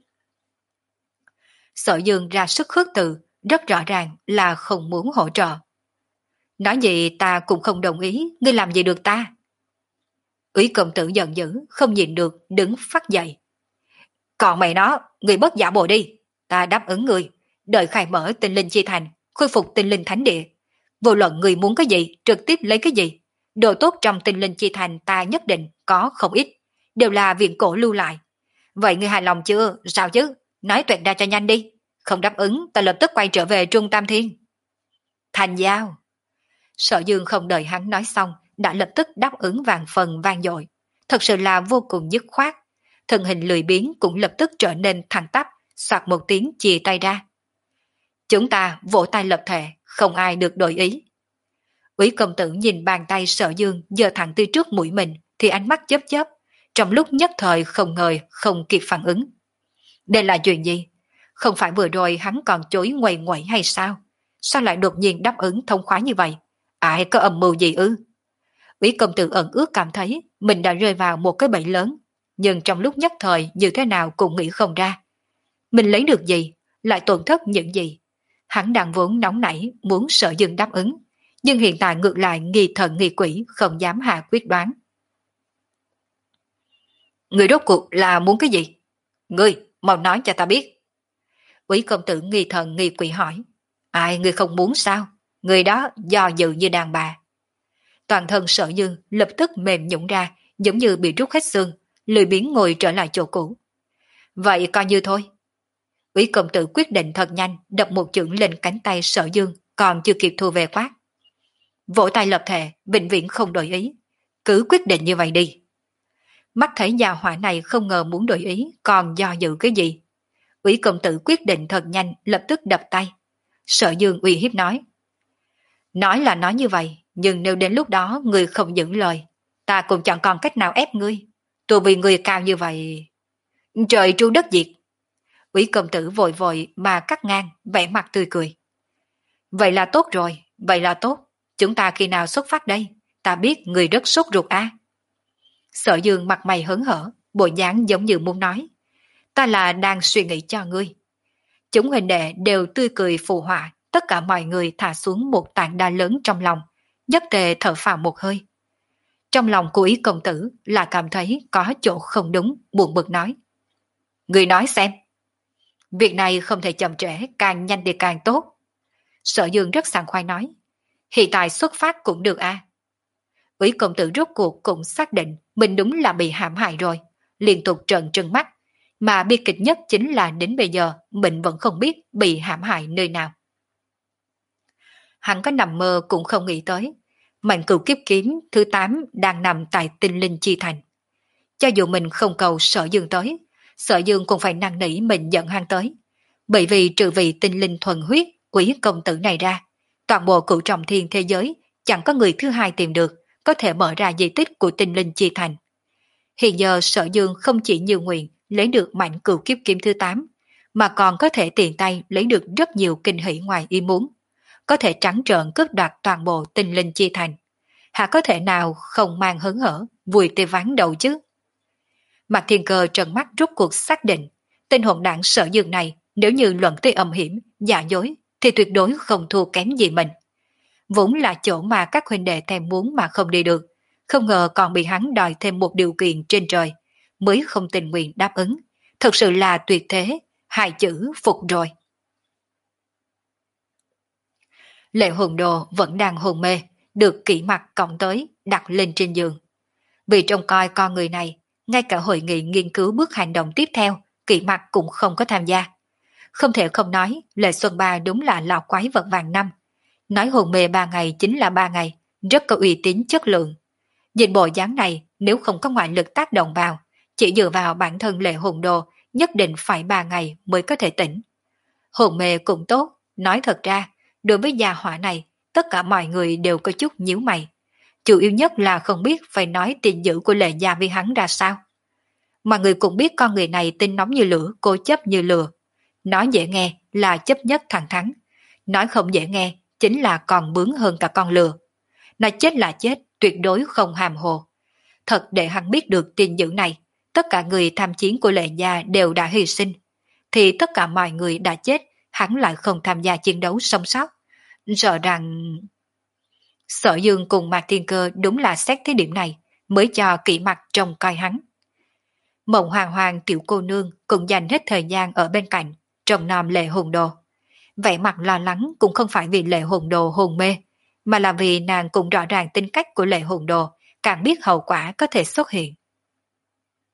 Sở Dương ra sức khước từ, rất rõ ràng là không muốn hỗ trợ. Nói gì ta cũng không đồng ý, ngươi làm gì được ta? Úy công tử giận dữ, không nhìn được, đứng phát dậy. Còn mày nó, ngươi bớt giả bộ đi. Ta đáp ứng ngươi, đợi khai mở tinh linh chi thành, khôi phục tinh linh thánh địa. Vô luận ngươi muốn cái gì, trực tiếp lấy cái gì. Đồ tốt trong tinh linh chi thành ta nhất định có không ít. đều là viện cổ lưu lại. Vậy ngươi hài lòng chưa? Sao chứ? Nói tuyệt ra cho nhanh đi. Không đáp ứng, ta lập tức quay trở về Trung Tam Thiên. Thành giao. Sở Dương không đợi hắn nói xong, đã lập tức đáp ứng vàng phần vang dội. Thật sự là vô cùng dứt khoát. Thân hình lười biếng cũng lập tức trở nên thẳng tắp, soạt một tiếng chìa tay ra. Chúng ta vỗ tay lập thể, không ai được đổi ý. Úy công tử nhìn bàn tay Sở Dương giơ thẳng tới trước mũi mình thì ánh mắt chớp chớp, trong lúc nhất thời không ngờ không kịp phản ứng. Đây là chuyện gì? Không phải vừa rồi hắn còn chối ngoầy ngoẩy hay sao? Sao lại đột nhiên đáp ứng thông khoái như vậy? Ai có âm mưu gì ư? Úy công tử ẩn ước cảm thấy mình đã rơi vào một cái bẫy lớn, nhưng trong lúc nhất thời như thế nào cũng nghĩ không ra. Mình lấy được gì, lại tổn thất những gì? Hắn đang vốn nóng nảy muốn Sở Dương đáp ứng, nhưng hiện tại ngược lại nghi thần nghi quỷ không dám hạ quyết đoán. Người rốt cuộc là muốn cái gì? Ngươi, mau nói cho ta biết. Úy công tử nghi thần nghi quỷ hỏi. Ai, ngươi không muốn sao? Người đó do dự như đàn bà. Toàn thân Sở Dương lập tức mềm nhũn ra, giống như bị rút hết xương, lười biếng ngồi trở lại chỗ cũ. Vậy coi như thôi. Úy công tử quyết định thật nhanh, đập một chưởng lên cánh tay Sở Dương, còn chưa kịp thu về quát. Vỗ tay lập thệ, vĩnh viễn không đổi ý. Cứ quyết định như vậy đi. Mắt thấy gia hỏa này không ngờ muốn đổi ý, còn do dự cái gì. Úy công tử quyết định thật nhanh, lập tức đập tay. Sở Dương uy hiếp nói. Nói là nói như vậy, nhưng nếu đến lúc đó ngươi không giữ lời, ta cũng chẳng còn cách nào ép ngươi. Tôi vì ngươi cao như vậy. Trời tru đất diệt. Úy công tử vội vội mà cắt ngang, vẻ mặt tươi cười. Vậy là tốt rồi, vậy là tốt. Chúng ta khi nào xuất phát đây? Ta biết ngươi rất sốt ruột á. Sở Dương mặt mày hớn hở, bộ dáng giống như muốn nói. Ta là đang suy nghĩ cho ngươi. Chúng huynh đệ đều tươi cười phù họa, tất cả mọi người thả xuống một tảng đá lớn trong lòng, nhất tề thở phào một hơi. Trong lòng của Ý công tử là cảm thấy có chỗ không đúng, buồn bực nói. Ngươi nói xem. Việc này không thể chậm trễ, càng nhanh thì càng tốt. Sở Dương rất sảng khoái nói. Hiện tại xuất phát cũng được à. Úy công tử rốt cuộc cũng xác định mình đúng là bị hãm hại rồi, liên tục trợn trừng mắt, mà bi kịch nhất chính là đến bây giờ mình vẫn không biết bị hãm hại nơi nào. Hắn có nằm mơ cũng không nghĩ tới, mảnh cửu kiếp kiếm thứ tám đang nằm tại Tinh Linh Chi Thành. Cho dù mình không cầu Sở Dương tới, Sở Dương cũng phải năn nỉ mình dẫn hắn tới, bởi vì trừ vị tinh linh thuần huyết Úy công tử này ra, toàn bộ cửu trọng thiên thế giới chẳng có người thứ hai tìm được có thể mở ra di tích của Tinh Linh Chi Thành. Hiện giờ Sở Dương không chỉ như nguyện lấy được mảnh cửu kiếp kiếm thứ tám, mà còn có thể tiện tay lấy được rất nhiều kinh hỷ ngoài ý muốn, có thể trắng trợn cướp đoạt toàn bộ Tinh Linh Chi Thành. Hả có thể nào không mang hớn hở, vui tê ván đầu chứ? Mạc Thiên Cơ trợn mắt rút cuộc xác định, tên hỗn đảng Sở Dương này nếu như luận tới âm hiểm, giả dối, thì tuyệt đối không thua kém gì mình. Vốn là chỗ mà các huynh đệ thèm muốn mà không đi được, không ngờ còn bị hắn đòi thêm một điều kiện trên trời, mới không tình nguyện đáp ứng. Thật sự là tuyệt thế, hai chữ phục rồi. Lệ hồn đồ vẫn đang hồn mê, được kỹ mặt cõng tới, đặt lên trên giường. Vì trông coi con người này, ngay cả hội nghị nghiên cứu bước hành động tiếp theo, kỹ mặt cũng không có tham gia. Không thể không nói, Lệ Xuân Ba đúng là lão quái vật vàng năm. Nói hồn mê ba ngày chính là ba ngày, rất có uy tín chất lượng. Nhìn bộ dáng này, nếu không có ngoại lực tác động vào, chỉ dựa vào bản thân Lệ hồn đồ, nhất định phải ba ngày mới có thể tỉnh. Hồn mê cũng tốt, nói thật ra, đối với gia hỏa này, tất cả mọi người đều có chút nhíu mày. Chủ yếu nhất là không biết phải nói tin dữ của Lệ gia với hắn ra sao. Mọi người cũng biết con người này tin nóng như lửa, cố chấp như lừa. Nói dễ nghe là chấp nhất thẳng thắn, nói không dễ nghe chính là còn bướng hơn cả con lừa. Nói chết là chết, tuyệt đối không hàm hồ. Thật để hắn biết được tin dữ này, tất cả người tham chiến của Lệ gia đều đã hy sinh, thì tất cả mọi người đã chết, hắn lại không tham gia chiến đấu sống sót. Sợ rằng... Sở Dương cùng Mạc Thiên Cơ đúng là xét thế điểm này, mới cho kỹ mặt trông coi hắn. Mộng Hoàng Hoàng tiểu cô nương cũng dành hết thời gian ở bên cạnh, trông nom Lệ hồn đồ. Vẻ mặt lo lắng cũng không phải vì Lệ hồn đồ hồn mê, mà là vì nàng cũng rõ ràng tính cách của Lệ hồn đồ, càng biết hậu quả có thể xuất hiện.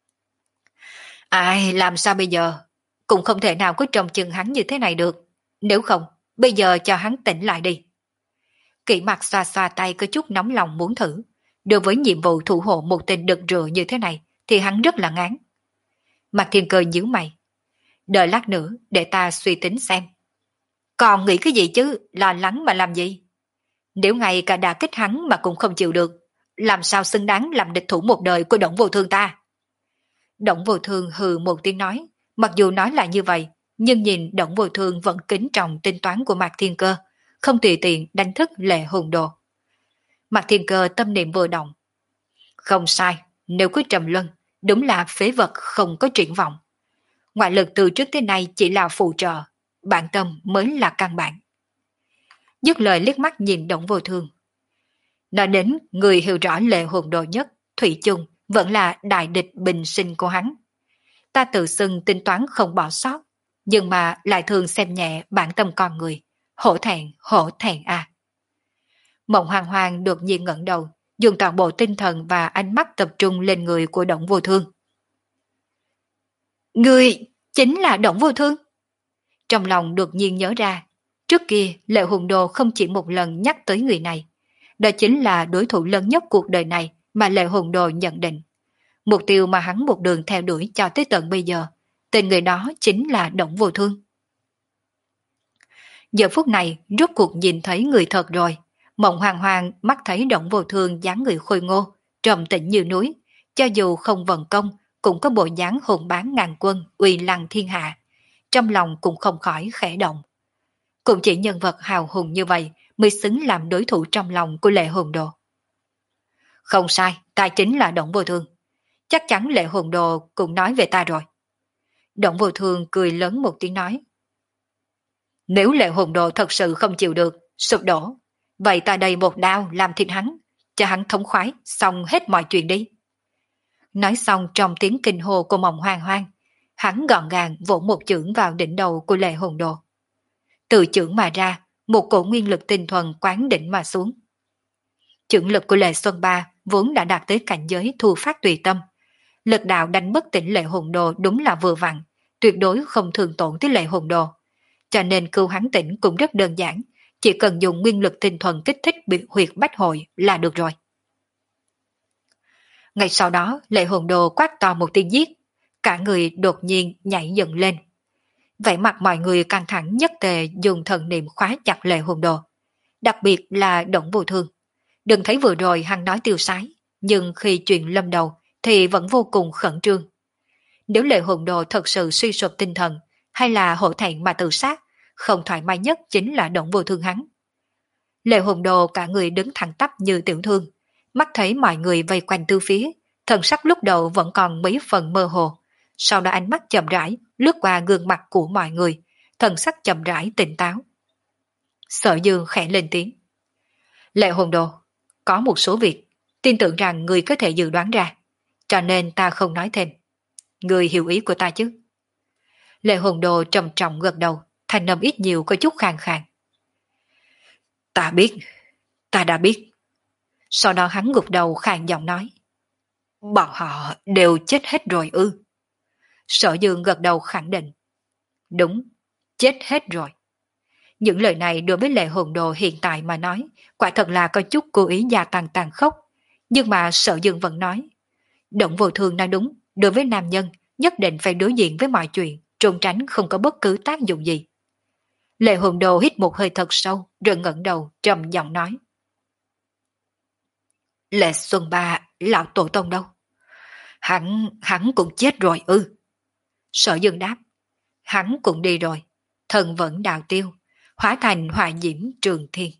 Ai, làm sao bây giờ? Cũng không thể nào cứ trông chừng hắn như thế này được. Nếu không, bây giờ cho hắn tỉnh lại đi. Kỷ mặt xoa xoa tay có chút nóng lòng muốn thử. Đối với nhiệm vụ thủ hộ một tên đực rửa như thế này, thì hắn rất là ngán. Mạc Thiên Cơ nhíu mày. Đợi lát nữa, để ta suy tính xem. Còn nghĩ cái gì chứ, lo lắng mà làm gì? Nếu ngay cả đả kích hắn mà cũng không chịu được, làm sao xứng đáng làm địch thủ một đời của Đổng Vô Thương ta? Đổng Vô Thương hừ một tiếng nói, mặc dù nói là như vậy, nhưng nhìn Đổng Vô Thương vẫn kính trọng tính toán của Mạc Thiên Cơ, không tùy tiện đánh thức Lệ Hồn Đồ. Mạc Thiên Cơ tâm niệm vừa động. Không sai, nếu cứ trầm luân, đúng là phế vật không có triển vọng. Ngoại lực từ trước tới nay chỉ là phụ trợ, bản tâm mới là căn bản. Dứt lời liếc mắt nhìn Đổng Vô Thương. Nói đến người hiểu rõ Lệ Hồn Đồ nhất, thủy chung vẫn là đại địch bình sinh của hắn. Ta tự xưng tính toán không bỏ sót, nhưng mà lại thường xem nhẹ bản tâm con người. Hổ thẹn, hổ thẹn à. Mộng Hoàng Hoàng đột nhiên ngẩng đầu, dùng toàn bộ tinh thần và ánh mắt tập trung lên người của Đổng Vô Thương. Người chính là Đổng Vô Thương. Trong lòng đột nhiên nhớ ra, trước kia Lệ Hồn Đồ không chỉ một lần nhắc tới người này. Đó chính là đối thủ lớn nhất cuộc đời này mà Lệ Hồn Đồ nhận định. Mục tiêu mà hắn một đường theo đuổi cho tới tận bây giờ, tên người đó chính là Đổng Vô Thương. Giờ phút này rốt cuộc nhìn thấy người thật rồi. Mộng Hoàng Hoàng mắt thấy Đổng Vô Thương dáng người khôi ngô, trầm tĩnh như núi, cho dù không vận công cũng có bộ dáng hùng bán ngàn quân, uy lăng thiên hạ. Trong lòng cũng không khỏi khẽ động. Cũng chỉ nhân vật hào hùng như vậy mới xứng làm đối thủ trong lòng của Lệ Hồn Đồ. Không sai, ta chính là Đổng Vô Thương. Chắc chắn Lệ Hồn Đồ cũng nói về ta rồi. Đổng Vô Thương cười lớn một tiếng nói. Nếu Lệ Hồn Đồ thật sự không chịu được, sụp đổ, vậy ta đây một đao làm thịt hắn, cho hắn thống khoái, xong hết mọi chuyện đi. Nói xong trong tiếng kinh hô của Mộng Hoàng Hoàng, hắn gọn gàng vỗ một chưởng vào đỉnh đầu của Lệ Hồn Đồ. Từ chưởng mà ra, một cổ nguyên lực tinh thuần quán đỉnh mà xuống. Chưởng lực của Lệ Xuân Ba vốn đã đạt tới cảnh giới thu phát tùy tâm. Lực đạo đánh bất tỉnh Lệ Hồn Đồ đúng là vừa vặn, tuyệt đối không thường tổn tới Lệ Hồn Đồ. Cho nên cứu hắn tỉnh cũng rất đơn giản, chỉ cần dùng nguyên lực tinh thuần kích thích bị huyệt bách hội là được rồi. Ngay sau đó, Lệ Hồn Đồ quát to một tiếng giết, cả người đột nhiên nhảy dựng lên. Vậy mặt mọi người căng thẳng nhất tề dùng thần niệm khóa chặt Lệ Hồn Đồ. Đặc biệt là Đổng Vô Thương. Đừng thấy vừa rồi hắn nói tiêu sái, nhưng khi chuyện lâm đầu thì vẫn vô cùng khẩn trương. Nếu Lệ Hồn Đồ thật sự suy sụp tinh thần, hay là hổ thẹn mà tự sát, không thoải mái nhất chính là Đổng Vô Thương hắn. Lệ Hồn Đồ cả người đứng thẳng tắp như tiểu thương, mắt thấy mọi người vây quanh tư phía, thần sắc lúc đầu vẫn còn mấy phần mơ hồ, sau đó ánh mắt chậm rãi lướt qua gương mặt của mọi người, thần sắc chậm rãi tỉnh táo. Sở Dương khẽ lên tiếng. Lệ Hồn Đồ, có một số việc, tin tưởng rằng người có thể dự đoán ra, cho nên ta không nói thêm. Người hiểu ý của ta chứ? Lệ Hồn Đồ trầm trọng gật đầu, thanh âm ít nhiều có chút khàn khàn. Ta biết, ta đã biết. Sau đó hắn gục đầu khàn giọng nói. Bọn họ đều chết hết rồi ư? Sở Dương gật đầu khẳng định. Đúng, chết hết rồi. Những lời này đối với Lệ Hồn Đồ hiện tại mà nói, quả thật là có chút cố ý gia tăng tàn khốc. Nhưng mà Sở Dương vẫn nói. Đổng Vô Thương nói đúng, đối với nam nhân, nhất định phải đối diện với mọi chuyện, trốn tránh không có bất cứ tác dụng gì. Lệ Hồn Đồ hít một hơi thật sâu, rồi ngẩng đầu, trầm giọng nói. Lệ Xuân Ba, lão tổ tông đâu? Hắn, hắn cũng chết rồi ư? Sở Dương đáp. Hắn cũng đi rồi, thần vẫn đào tiêu, hóa thành hỏa diễm trường thiên.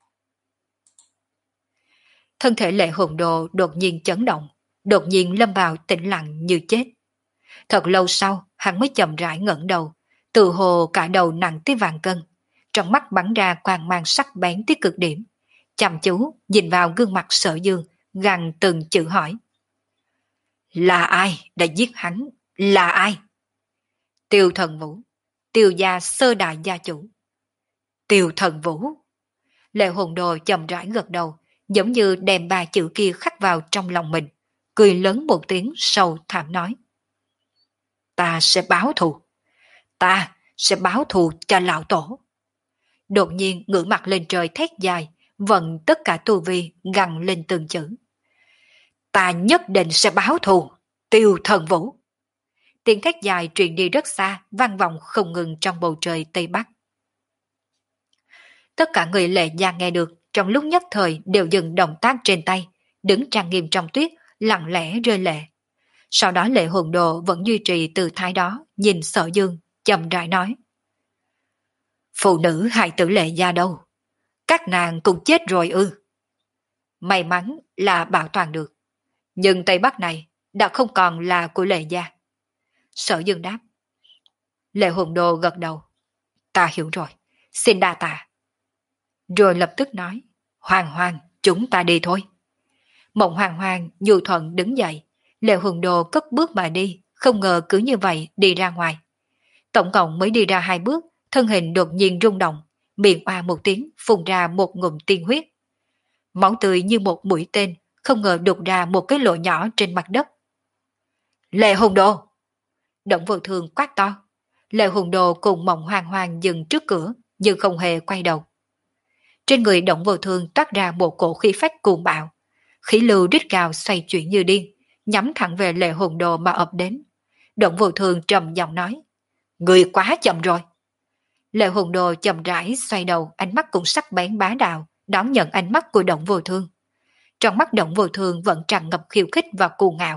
Thân thể Lệ Hồn Đồ đột nhiên chấn động, đột nhiên lâm vào tĩnh lặng như chết. Thật lâu sau, hắn mới chậm rãi ngẩng đầu, tự hồ cả đầu nặng tới vạn cân, trong mắt bắn ra quang mang sắc bén tới cực điểm, chăm chú nhìn vào gương mặt Sở Dương, gằn từng chữ hỏi. Là ai đã giết hắn? Là ai? Tiêu Thần Vũ, Tiêu gia sơ đại gia chủ. Tiêu Thần Vũ. Lệ Hồn Đồ chậm rãi gật đầu, giống như đem ba chữ kia khắc vào trong lòng mình, cười lớn một tiếng sâu thảm nói. Ta sẽ báo thù. Ta sẽ báo thù cho lão tổ. Đột nhiên ngửa mặt lên trời thét dài, vận tất cả tu vi gằn lên từng chữ. Ta nhất định sẽ báo thù, Tiêu Thần Vũ. Tiếng thét dài truyền đi rất xa, vang vọng không ngừng trong bầu trời Tây Bắc. Tất cả người Lệ Gia nghe được, trong lúc nhất thời đều dừng động tác trên tay, đứng trang nghiêm trong tuyết, lặng lẽ rơi lệ. Sau đó Lệ Hồn Đồ vẫn duy trì tư thái đó, nhìn Sở Dương, chậm rãi nói. Phụ nữ hại tử Lệ Gia đâu? Các nàng cũng chết rồi ư? May mắn là bảo toàn được. Nhưng Tây Bắc này đã không còn là của Lệ Gia. Sở Dương đáp. Lệ Hồn Đồ gật đầu. Ta hiểu rồi, xin đa tạ. Rồi lập tức nói. Hoàng Hoàng, chúng ta đi thôi. Mộng Hoàng Hoàng nhu thuận đứng dậy. Lệ Hồn Đồ cất bước mà đi, không ngờ cứ như vậy đi ra ngoài. Tổng cộng mới đi ra hai bước, thân hình đột nhiên rung động, miệng oa một tiếng phun ra một ngụm tiên huyết. Máu tươi như một mũi tên, không ngờ đục ra một cái lỗ nhỏ trên mặt đất. Lệ Hồn Đồ! Động Vô Thương quát to. Lệ Hồn Đồ cùng Mộng Hoàng Hoàng dừng trước cửa, nhưng không hề quay đầu. Trên người Động Vô Thương toát ra một cổ khí phách cuồng bạo, khí lưu rít gào xoay chuyển như điên, nhắm thẳng về Lệ Hồn Đồ mà ập đến. Động Vô Thương trầm giọng nói. Người quá chậm rồi. Lệ Hồn Đồ chậm rãi xoay đầu, ánh mắt cũng sắc bén bá đạo, đón nhận ánh mắt của Động Vô Thương. Trong mắt Động Vô Thương vẫn tràn ngập khiêu khích và cuồng ngạo.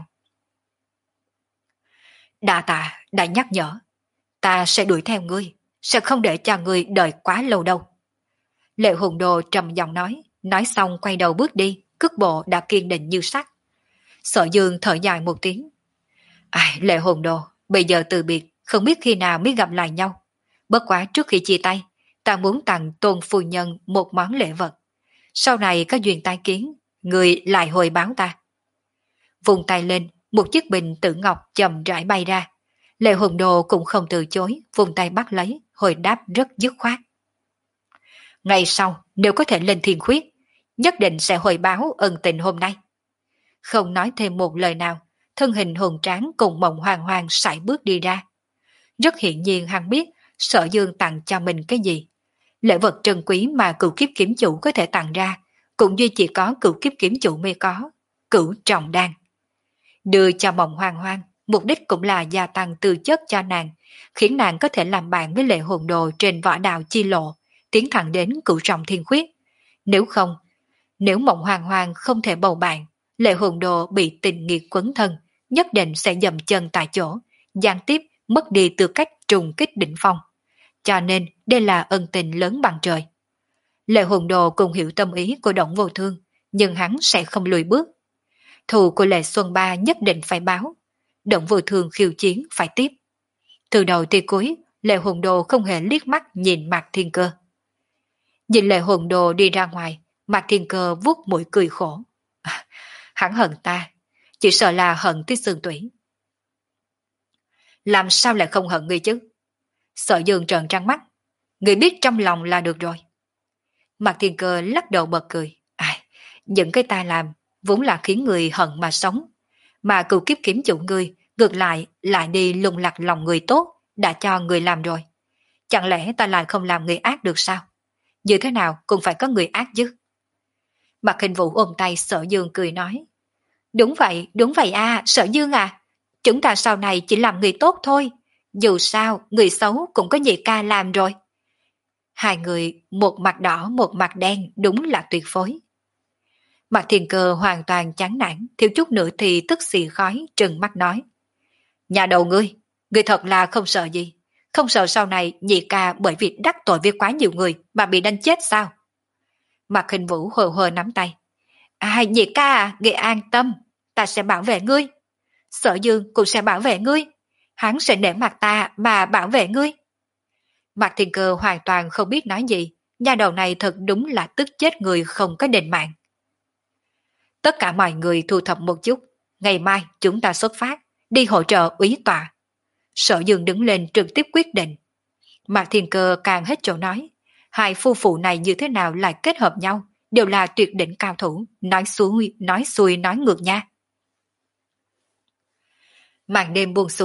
Đa tạ đã nhắc nhở. Ta sẽ đuổi theo ngươi, sẽ không để cho ngươi đợi quá lâu đâu. Lệ Hồn Đồ trầm giọng nói, nói xong quay đầu bước đi, cước bộ đã kiên định như sắt. Sở Dương thở dài một tiếng. Ai, Lệ Hồn Đồ, bây giờ từ biệt, không biết khi nào mới gặp lại nhau. Bất quá trước khi chia tay, ta muốn tặng Tôn phu nhân một món lễ vật. Sau này có duyên tai kiến, người lại hồi báo ta. Vùng tay lên, một chiếc bình tử ngọc chậm rãi bay ra. Lệ Hồn Đồ cũng không từ chối, vùng tay bắt lấy, hồi đáp rất dứt khoát. Ngày sau, nếu có thể lên thiên khuyết, nhất định sẽ hồi báo ân tình hôm nay. Không nói thêm một lời nào, thân hình hùng tráng cùng Mộng Hoàng Hoàng sải bước đi ra. Rất hiển nhiên hắn biết Sở Dương tặng cho mình cái gì. Lễ vật trân quý mà cửu kiếp kiếm chủ có thể tặng ra, cũng duy chỉ có cửu kiếp kiếm chủ mới có, cửu trọng đan. Đưa cho Mộng Hoàng Hoàng, mục đích cũng là gia tăng tư chất cho nàng, khiến nàng có thể làm bạn với Lệ Hồn Đồ trên võ đạo chi lộ, tiến thẳng đến cửu trọng thiên khuyết. Nếu không, nếu Mộng Hoàng Hoàng không thể bầu bạn, Lệ Hồn Đồ bị tình nghiệt quấn thân, nhất định sẽ dậm chân tại chỗ, gián tiếp mất đi tư cách trùng kích đỉnh phong. Cho nên đây là ân tình lớn bằng trời. Lệ Hồn Đồ cùng hiểu tâm ý của Động Vô Thương, nhưng hắn sẽ không lùi bước. Thù của Lệ Xuân Ba nhất định phải báo. Động Vô Thương khiêu chiến phải tiếp. Từ đầu tới cuối, Lệ Hồn Đồ không hề liếc mắt nhìn Mạc Thiên Cơ. Nhìn Lệ Hồn Đồ đi ra ngoài, Mạc Thiên Cơ vuốt mũi cười khổ. À, hắn hận ta, chỉ sợ là hận tới xương tủy. Làm sao lại không hận ngươi chứ? Sở Dương trợn trắng mắt. Ngươi biết trong lòng là được rồi. Mạc Thiên Cơ lắc đầu bật cười. À, những cái ta làm vốn là khiến người hận mà sống. Mà cửu kiếp kiếm chủ ngươi ngược lại lại đi lung lạc lòng người tốt đã cho người làm rồi. Chẳng lẽ ta lại không làm người ác được sao? Như thế nào cũng phải có người ác chứ. Mạc Hình Vũ ôm tay Sở Dương cười nói. Đúng vậy, đúng vậy à, Sở Dương à. Chúng ta sau này chỉ làm người tốt thôi. Dù sao, người xấu cũng có nhị ca làm rồi. Hai người, một mặt đỏ, một mặt đen, đúng là tuyệt phối. Mạc Thiên Cơ hoàn toàn chán nản, thiếu chút nữa thì tức xì khói, trừng mắt nói. Nhà đầu ngươi, ngươi thật là không sợ gì. Không sợ sau này nhị ca bởi vì đắc tội với quá nhiều người mà bị đánh chết sao? Mạc Hình Vũ hờ hờ nắm tay. À, nhị ca à, ngươi an tâm, ta sẽ bảo vệ ngươi. Sở Dương cũng sẽ bảo vệ ngươi. Hắn sẽ nể mặt ta mà bảo vệ ngươi. Mạc Thiên Cơ hoàn toàn không biết nói gì. Nhà đầu này thật đúng là tức chết người không có đền mạng. Tất cả mọi người thu thập một chút. Ngày mai chúng ta xuất phát, đi hỗ trợ úy tọa. Sở Dương đứng lên trực tiếp quyết định. Mạc Thiên Cơ càng hết chỗ nói. Hai phu phụ này như thế nào lại kết hợp nhau, đều là tuyệt đỉnh cao thủ, nói xuôi, nói xuôi, nói ngược nha. Màn đêm buông xuống,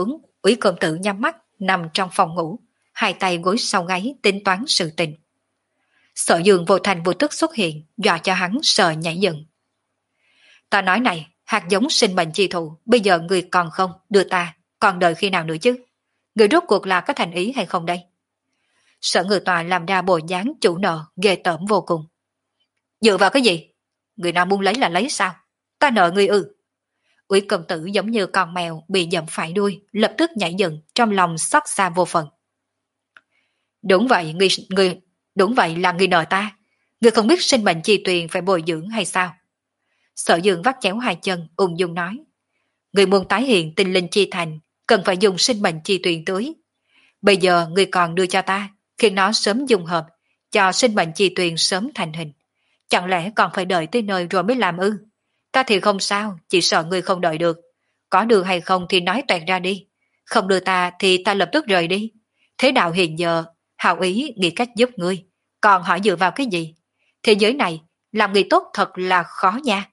Úy công tử nhắm mắt nằm trong phòng ngủ, hai tay gối sau gáy tính toán sự tình. Sở Dương vô thành vô tức xuất hiện, dọa cho hắn sợ nhảy dựng. Ta nói này, hạt giống sinh mệnh chi thụ, bây giờ người còn không, đưa ta, còn đợi khi nào nữa chứ? Người rốt cuộc là có thành ý hay không đây? Sở Ngự Tòa làm ra bộ dáng chủ nợ, ghê tởm vô cùng. Dựa vào cái gì? Người nào muốn lấy là lấy sao? Ta nợ người ư? Úy công tử giống như con mèo bị dẫm phải đuôi, lập tức nhảy dựng, trong lòng xót xa vô phần. Đúng vậy, người, người, đúng vậy là người nợ ta. Người không biết sinh mệnh chi tuyền phải bồi dưỡng hay sao? Sở Dương vắt chéo hai chân, ung dung nói. Người muốn tái hiện tinh linh chi thành, cần phải dùng sinh mệnh chi tuyền tưới. Bây giờ người còn đưa cho ta, khiến nó sớm dung hợp, cho sinh mệnh chi tuyền sớm thành hình. Chẳng lẽ còn phải đợi tới nơi rồi mới làm ư? Ta thì không sao, chỉ sợ người không đợi được. Có được hay không thì nói toẹt ra đi. Không đưa ta thì ta lập tức rời đi. Thế đạo hiện giờ, hào ý nghĩ cách giúp ngươi. Còn hỏi dựa vào cái gì? Thế giới này, làm người tốt thật là khó nha.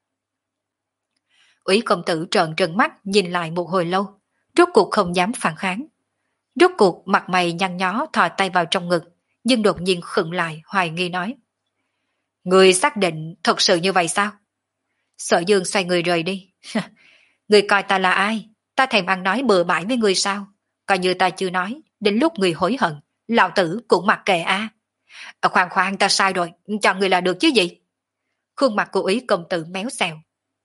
Úy công tử trợn trừng mắt nhìn lại một hồi lâu, rốt cuộc không dám phản kháng. Rốt cuộc mặt mày nhăn nhó thò tay vào trong ngực, nhưng đột nhiên khựng lại hoài nghi nói. Người xác định thật sự như vậy sao? Sở Dương xoay người rời đi. Người coi ta là ai? Ta thèm ăn nói bừa bãi với người sao? Coi như ta chưa nói, đến lúc người hối hận, lão tử cũng mặc kệ a. À, khoan khoan ta sai rồi, cho người là được chứ gì? Khuôn mặt của Úy công tử méo xèo.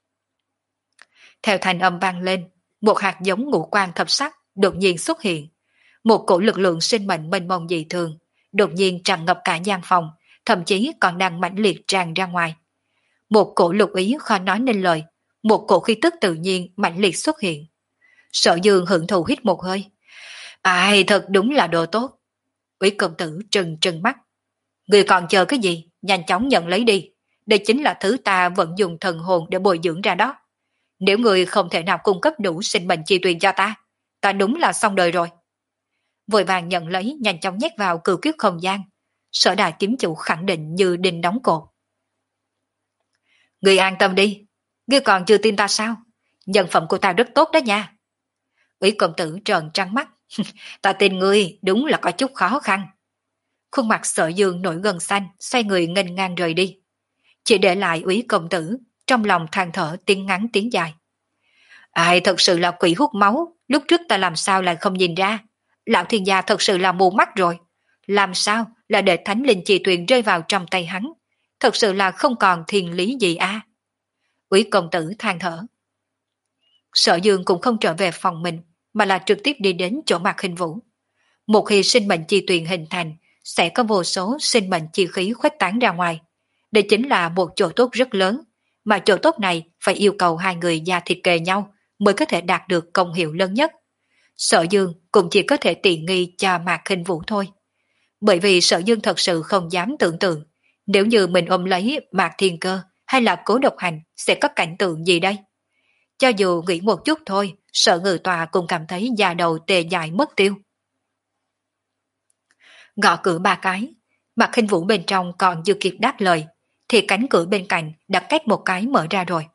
Theo thanh âm vang lên, một hạt giống ngũ quan thập sắc đột nhiên xuất hiện. Một cổ lực lượng sinh mệnh mênh mông dị thường, đột nhiên tràn ngập cả gian phòng, thậm chí còn đang mãnh liệt tràn ra ngoài. Một cổ lục ý khó nói nên lời, một cổ khí tức tự nhiên mãnh liệt xuất hiện. Sở Dương hưởng thụ hít một hơi. Ai thật đúng là đồ tốt. Úy công tử trừng trừng mắt. Người còn chờ cái gì? Nhanh chóng nhận lấy đi. Đây chính là thứ ta vẫn dùng thần hồn để bồi dưỡng ra đó. Nếu người không thể nào cung cấp đủ sinh mệnh chi tuyền cho ta, ta đúng là xong đời rồi. Vội vàng nhận lấy, nhanh chóng nhét vào cửu kiếp không gian. Sở đại kiếm chủ khẳng định như đinh đóng cột. Người an tâm đi, ngươi còn chưa tin ta sao? Nhân phẩm của ta rất tốt đó nha. Úy công tử trợn trắng mắt. Ta tin ngươi đúng là có chút khó khăn. Khuôn mặt Sở Dương nổi gân xanh, xoay người nghênh ngang rời đi. Chỉ để lại Úy công tử, trong lòng than thở tiếng ngắn tiếng dài. Ai thật sự là quỷ hút máu, lúc trước ta làm sao lại không nhìn ra. Lão thiên gia thật sự là mù mắt rồi. Làm sao là để thánh linh chi tuyền rơi vào trong tay hắn. Thật sự là không còn thiên lý gì a. À? Úy công tử than thở. Sở Dương cũng không trở về phòng mình, mà là trực tiếp đi đến chỗ Mạc Khinh Vũ. Một khi sinh mệnh chi tuyền hình thành, sẽ có vô số sinh mệnh chi khí khuếch tán ra ngoài. Đây chính là một chỗ tốt rất lớn, mà chỗ tốt này phải yêu cầu hai người da thịt kề nhau mới có thể đạt được công hiệu lớn nhất. Sở Dương cũng chỉ có thể tiện nghi cho Mạc Khinh Vũ thôi. Bởi vì Sở Dương thật sự không dám tưởng tượng, nếu như mình ôm lấy Mạc Thiên Cơ hay là Cố Độc Hành sẽ có cảnh tượng gì đây? Cho dù nghĩ một chút thôi, Sở Ngự Tòa cũng cảm thấy da đầu tê dại mất tiêu. Gõ cửa ba cái, Mạc Khinh Vũ bên trong còn chưa kịp đáp lời, thì cánh cửa bên cạnh đã két một cái mở ra rồi.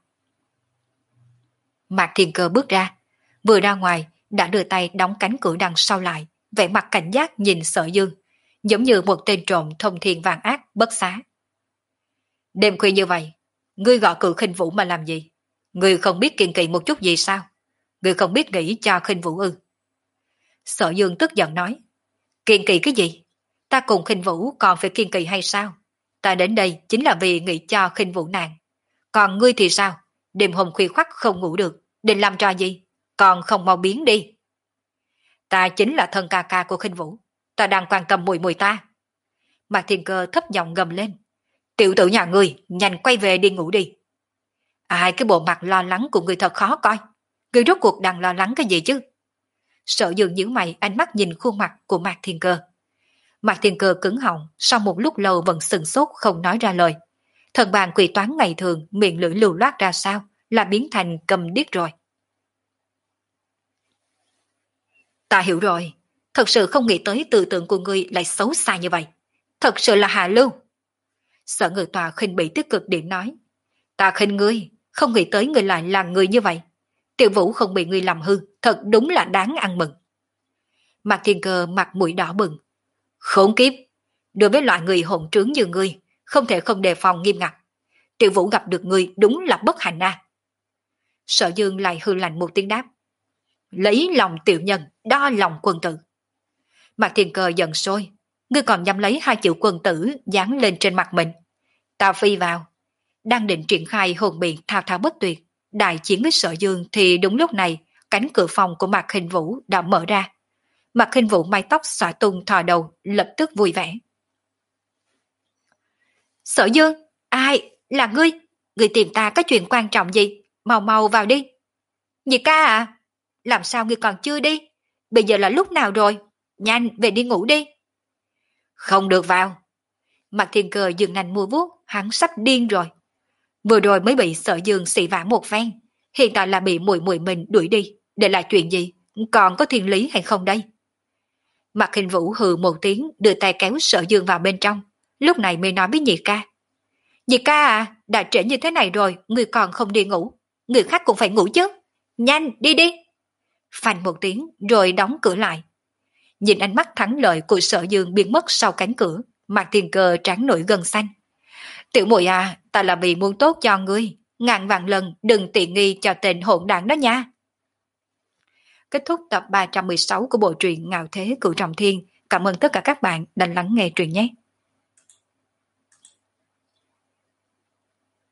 Mạc Thiên Cơ bước ra, vừa ra ngoài đã đưa tay đóng cánh cửa đằng sau lại, vẻ mặt cảnh giác nhìn Sở Dương, giống như một tên trộm thông thiên vàng ác bất xá. Đêm khuya như vậy, ngươi gõ cửa Khinh Vũ mà làm gì? Ngươi không biết kiêng kỵ một chút gì sao? Ngươi không biết nghĩ cho Khinh Vũ ư? Sở Dương tức giận nói, kiêng kỵ cái gì? Ta cùng Khinh Vũ còn phải kiêng kỵ hay sao? Ta đến đây chính là vì nghĩ cho Khinh Vũ nàng. Còn ngươi thì sao? Đêm hôm khuya khoắt không ngủ được, định làm trò gì? Còn không mau biến đi. Ta chính là thân ca ca của Khinh Vũ, ta đang quan tâm mùi mùi ta. Mạc Thiên Cơ thấp giọng gầm lên, tiểu tử nhà ngươi, nhanh quay về đi ngủ đi. Ai cái bộ mặt lo lắng của ngươi thật khó coi. Ngươi rốt cuộc đang lo lắng cái gì chứ? Sở Dương nhíu mày, ánh mắt nhìn khuôn mặt của Mạc Thiên Cơ. Mạc Thiên Cơ cứng họng, sau một lúc lâu vẫn sừng sốt không nói ra lời. Thần bàn quỷ toán ngày thường, miệng lưỡi lưu loát ra sao, là biến thành cầm điếc rồi. Ta hiểu rồi, thật sự không nghĩ tới tư tưởng của ngươi lại xấu xa như vậy. Thật sự là hạ lưu. Sở Ngự Tòa khinh bỉ tích cực điểm nói. Ta khinh ngươi, không nghĩ tới ngươi lại là người như vậy. Tiểu Vũ không bị ngươi làm hư, thật đúng là đáng ăn mừng. Mạc Thiên Cơ mặt mũi đỏ bừng. Khốn kiếp, đối với loại người hỗn trướng như ngươi, không thể không đề phòng nghiêm ngặt. Tiểu Vũ gặp được ngươi đúng là bất hạnh a. Sở Dương lại hư lạnh một tiếng đáp. Lấy lòng tiểu nhân, đo lòng quân tử. Mạc Thiên Cơ giận sôi. Ngươi còn nhắm lấy hai chữ quân tử dán lên trên mặt mình. Ta phi vào. Đang định triển khai hồn biện thao thao bất tuyệt, đại chiến với Sở Dương thì đúng lúc này, cánh cửa phòng của Mạc Hình Vũ đã mở ra. Mạc Hình Vũ mái tóc xõa tung thò đầu, lập tức vui vẻ. Sở Dương, ai? Là ngươi? Ngươi tìm ta có chuyện quan trọng gì? Mau mau vào đi. Nhị ca à? Làm sao ngươi còn chưa đi? Bây giờ là lúc nào rồi? Nhanh, về đi ngủ đi. Không được vào. Mạc Thiên Cơ dừng nành mua vuốt, hắn sắp điên rồi. Vừa rồi mới bị Sở Dương xỉ vả một phen, hiện tại là bị muội muội mình đuổi đi, để lại chuyện gì? Còn có thiên lý hay không đây? Mạc Hình Vũ hừ một tiếng, đưa tay kéo Sở Dương vào bên trong, lúc này mới nói với nhị ca. Nhị ca à, đã trễ như thế này rồi, người còn không đi ngủ, người khác cũng phải ngủ chứ. Nhanh, đi đi. Phanh một tiếng, rồi đóng cửa lại. Nhìn ánh mắt thắng lợi của Sở Dương biến mất sau cánh cửa, Mạc Thiên Cơ trán nổi gân xanh. Tiểu muội à, ta là vì muốn tốt cho ngươi, ngàn vạn lần đừng tiện nghi cho tên hỗn đảng đó nha. Kết thúc tập ba trăm mười sáu của bộ truyện Ngạo Thế Cửu Trọng Thiên. Cảm ơn tất cả các bạn đã lắng nghe truyện nhé.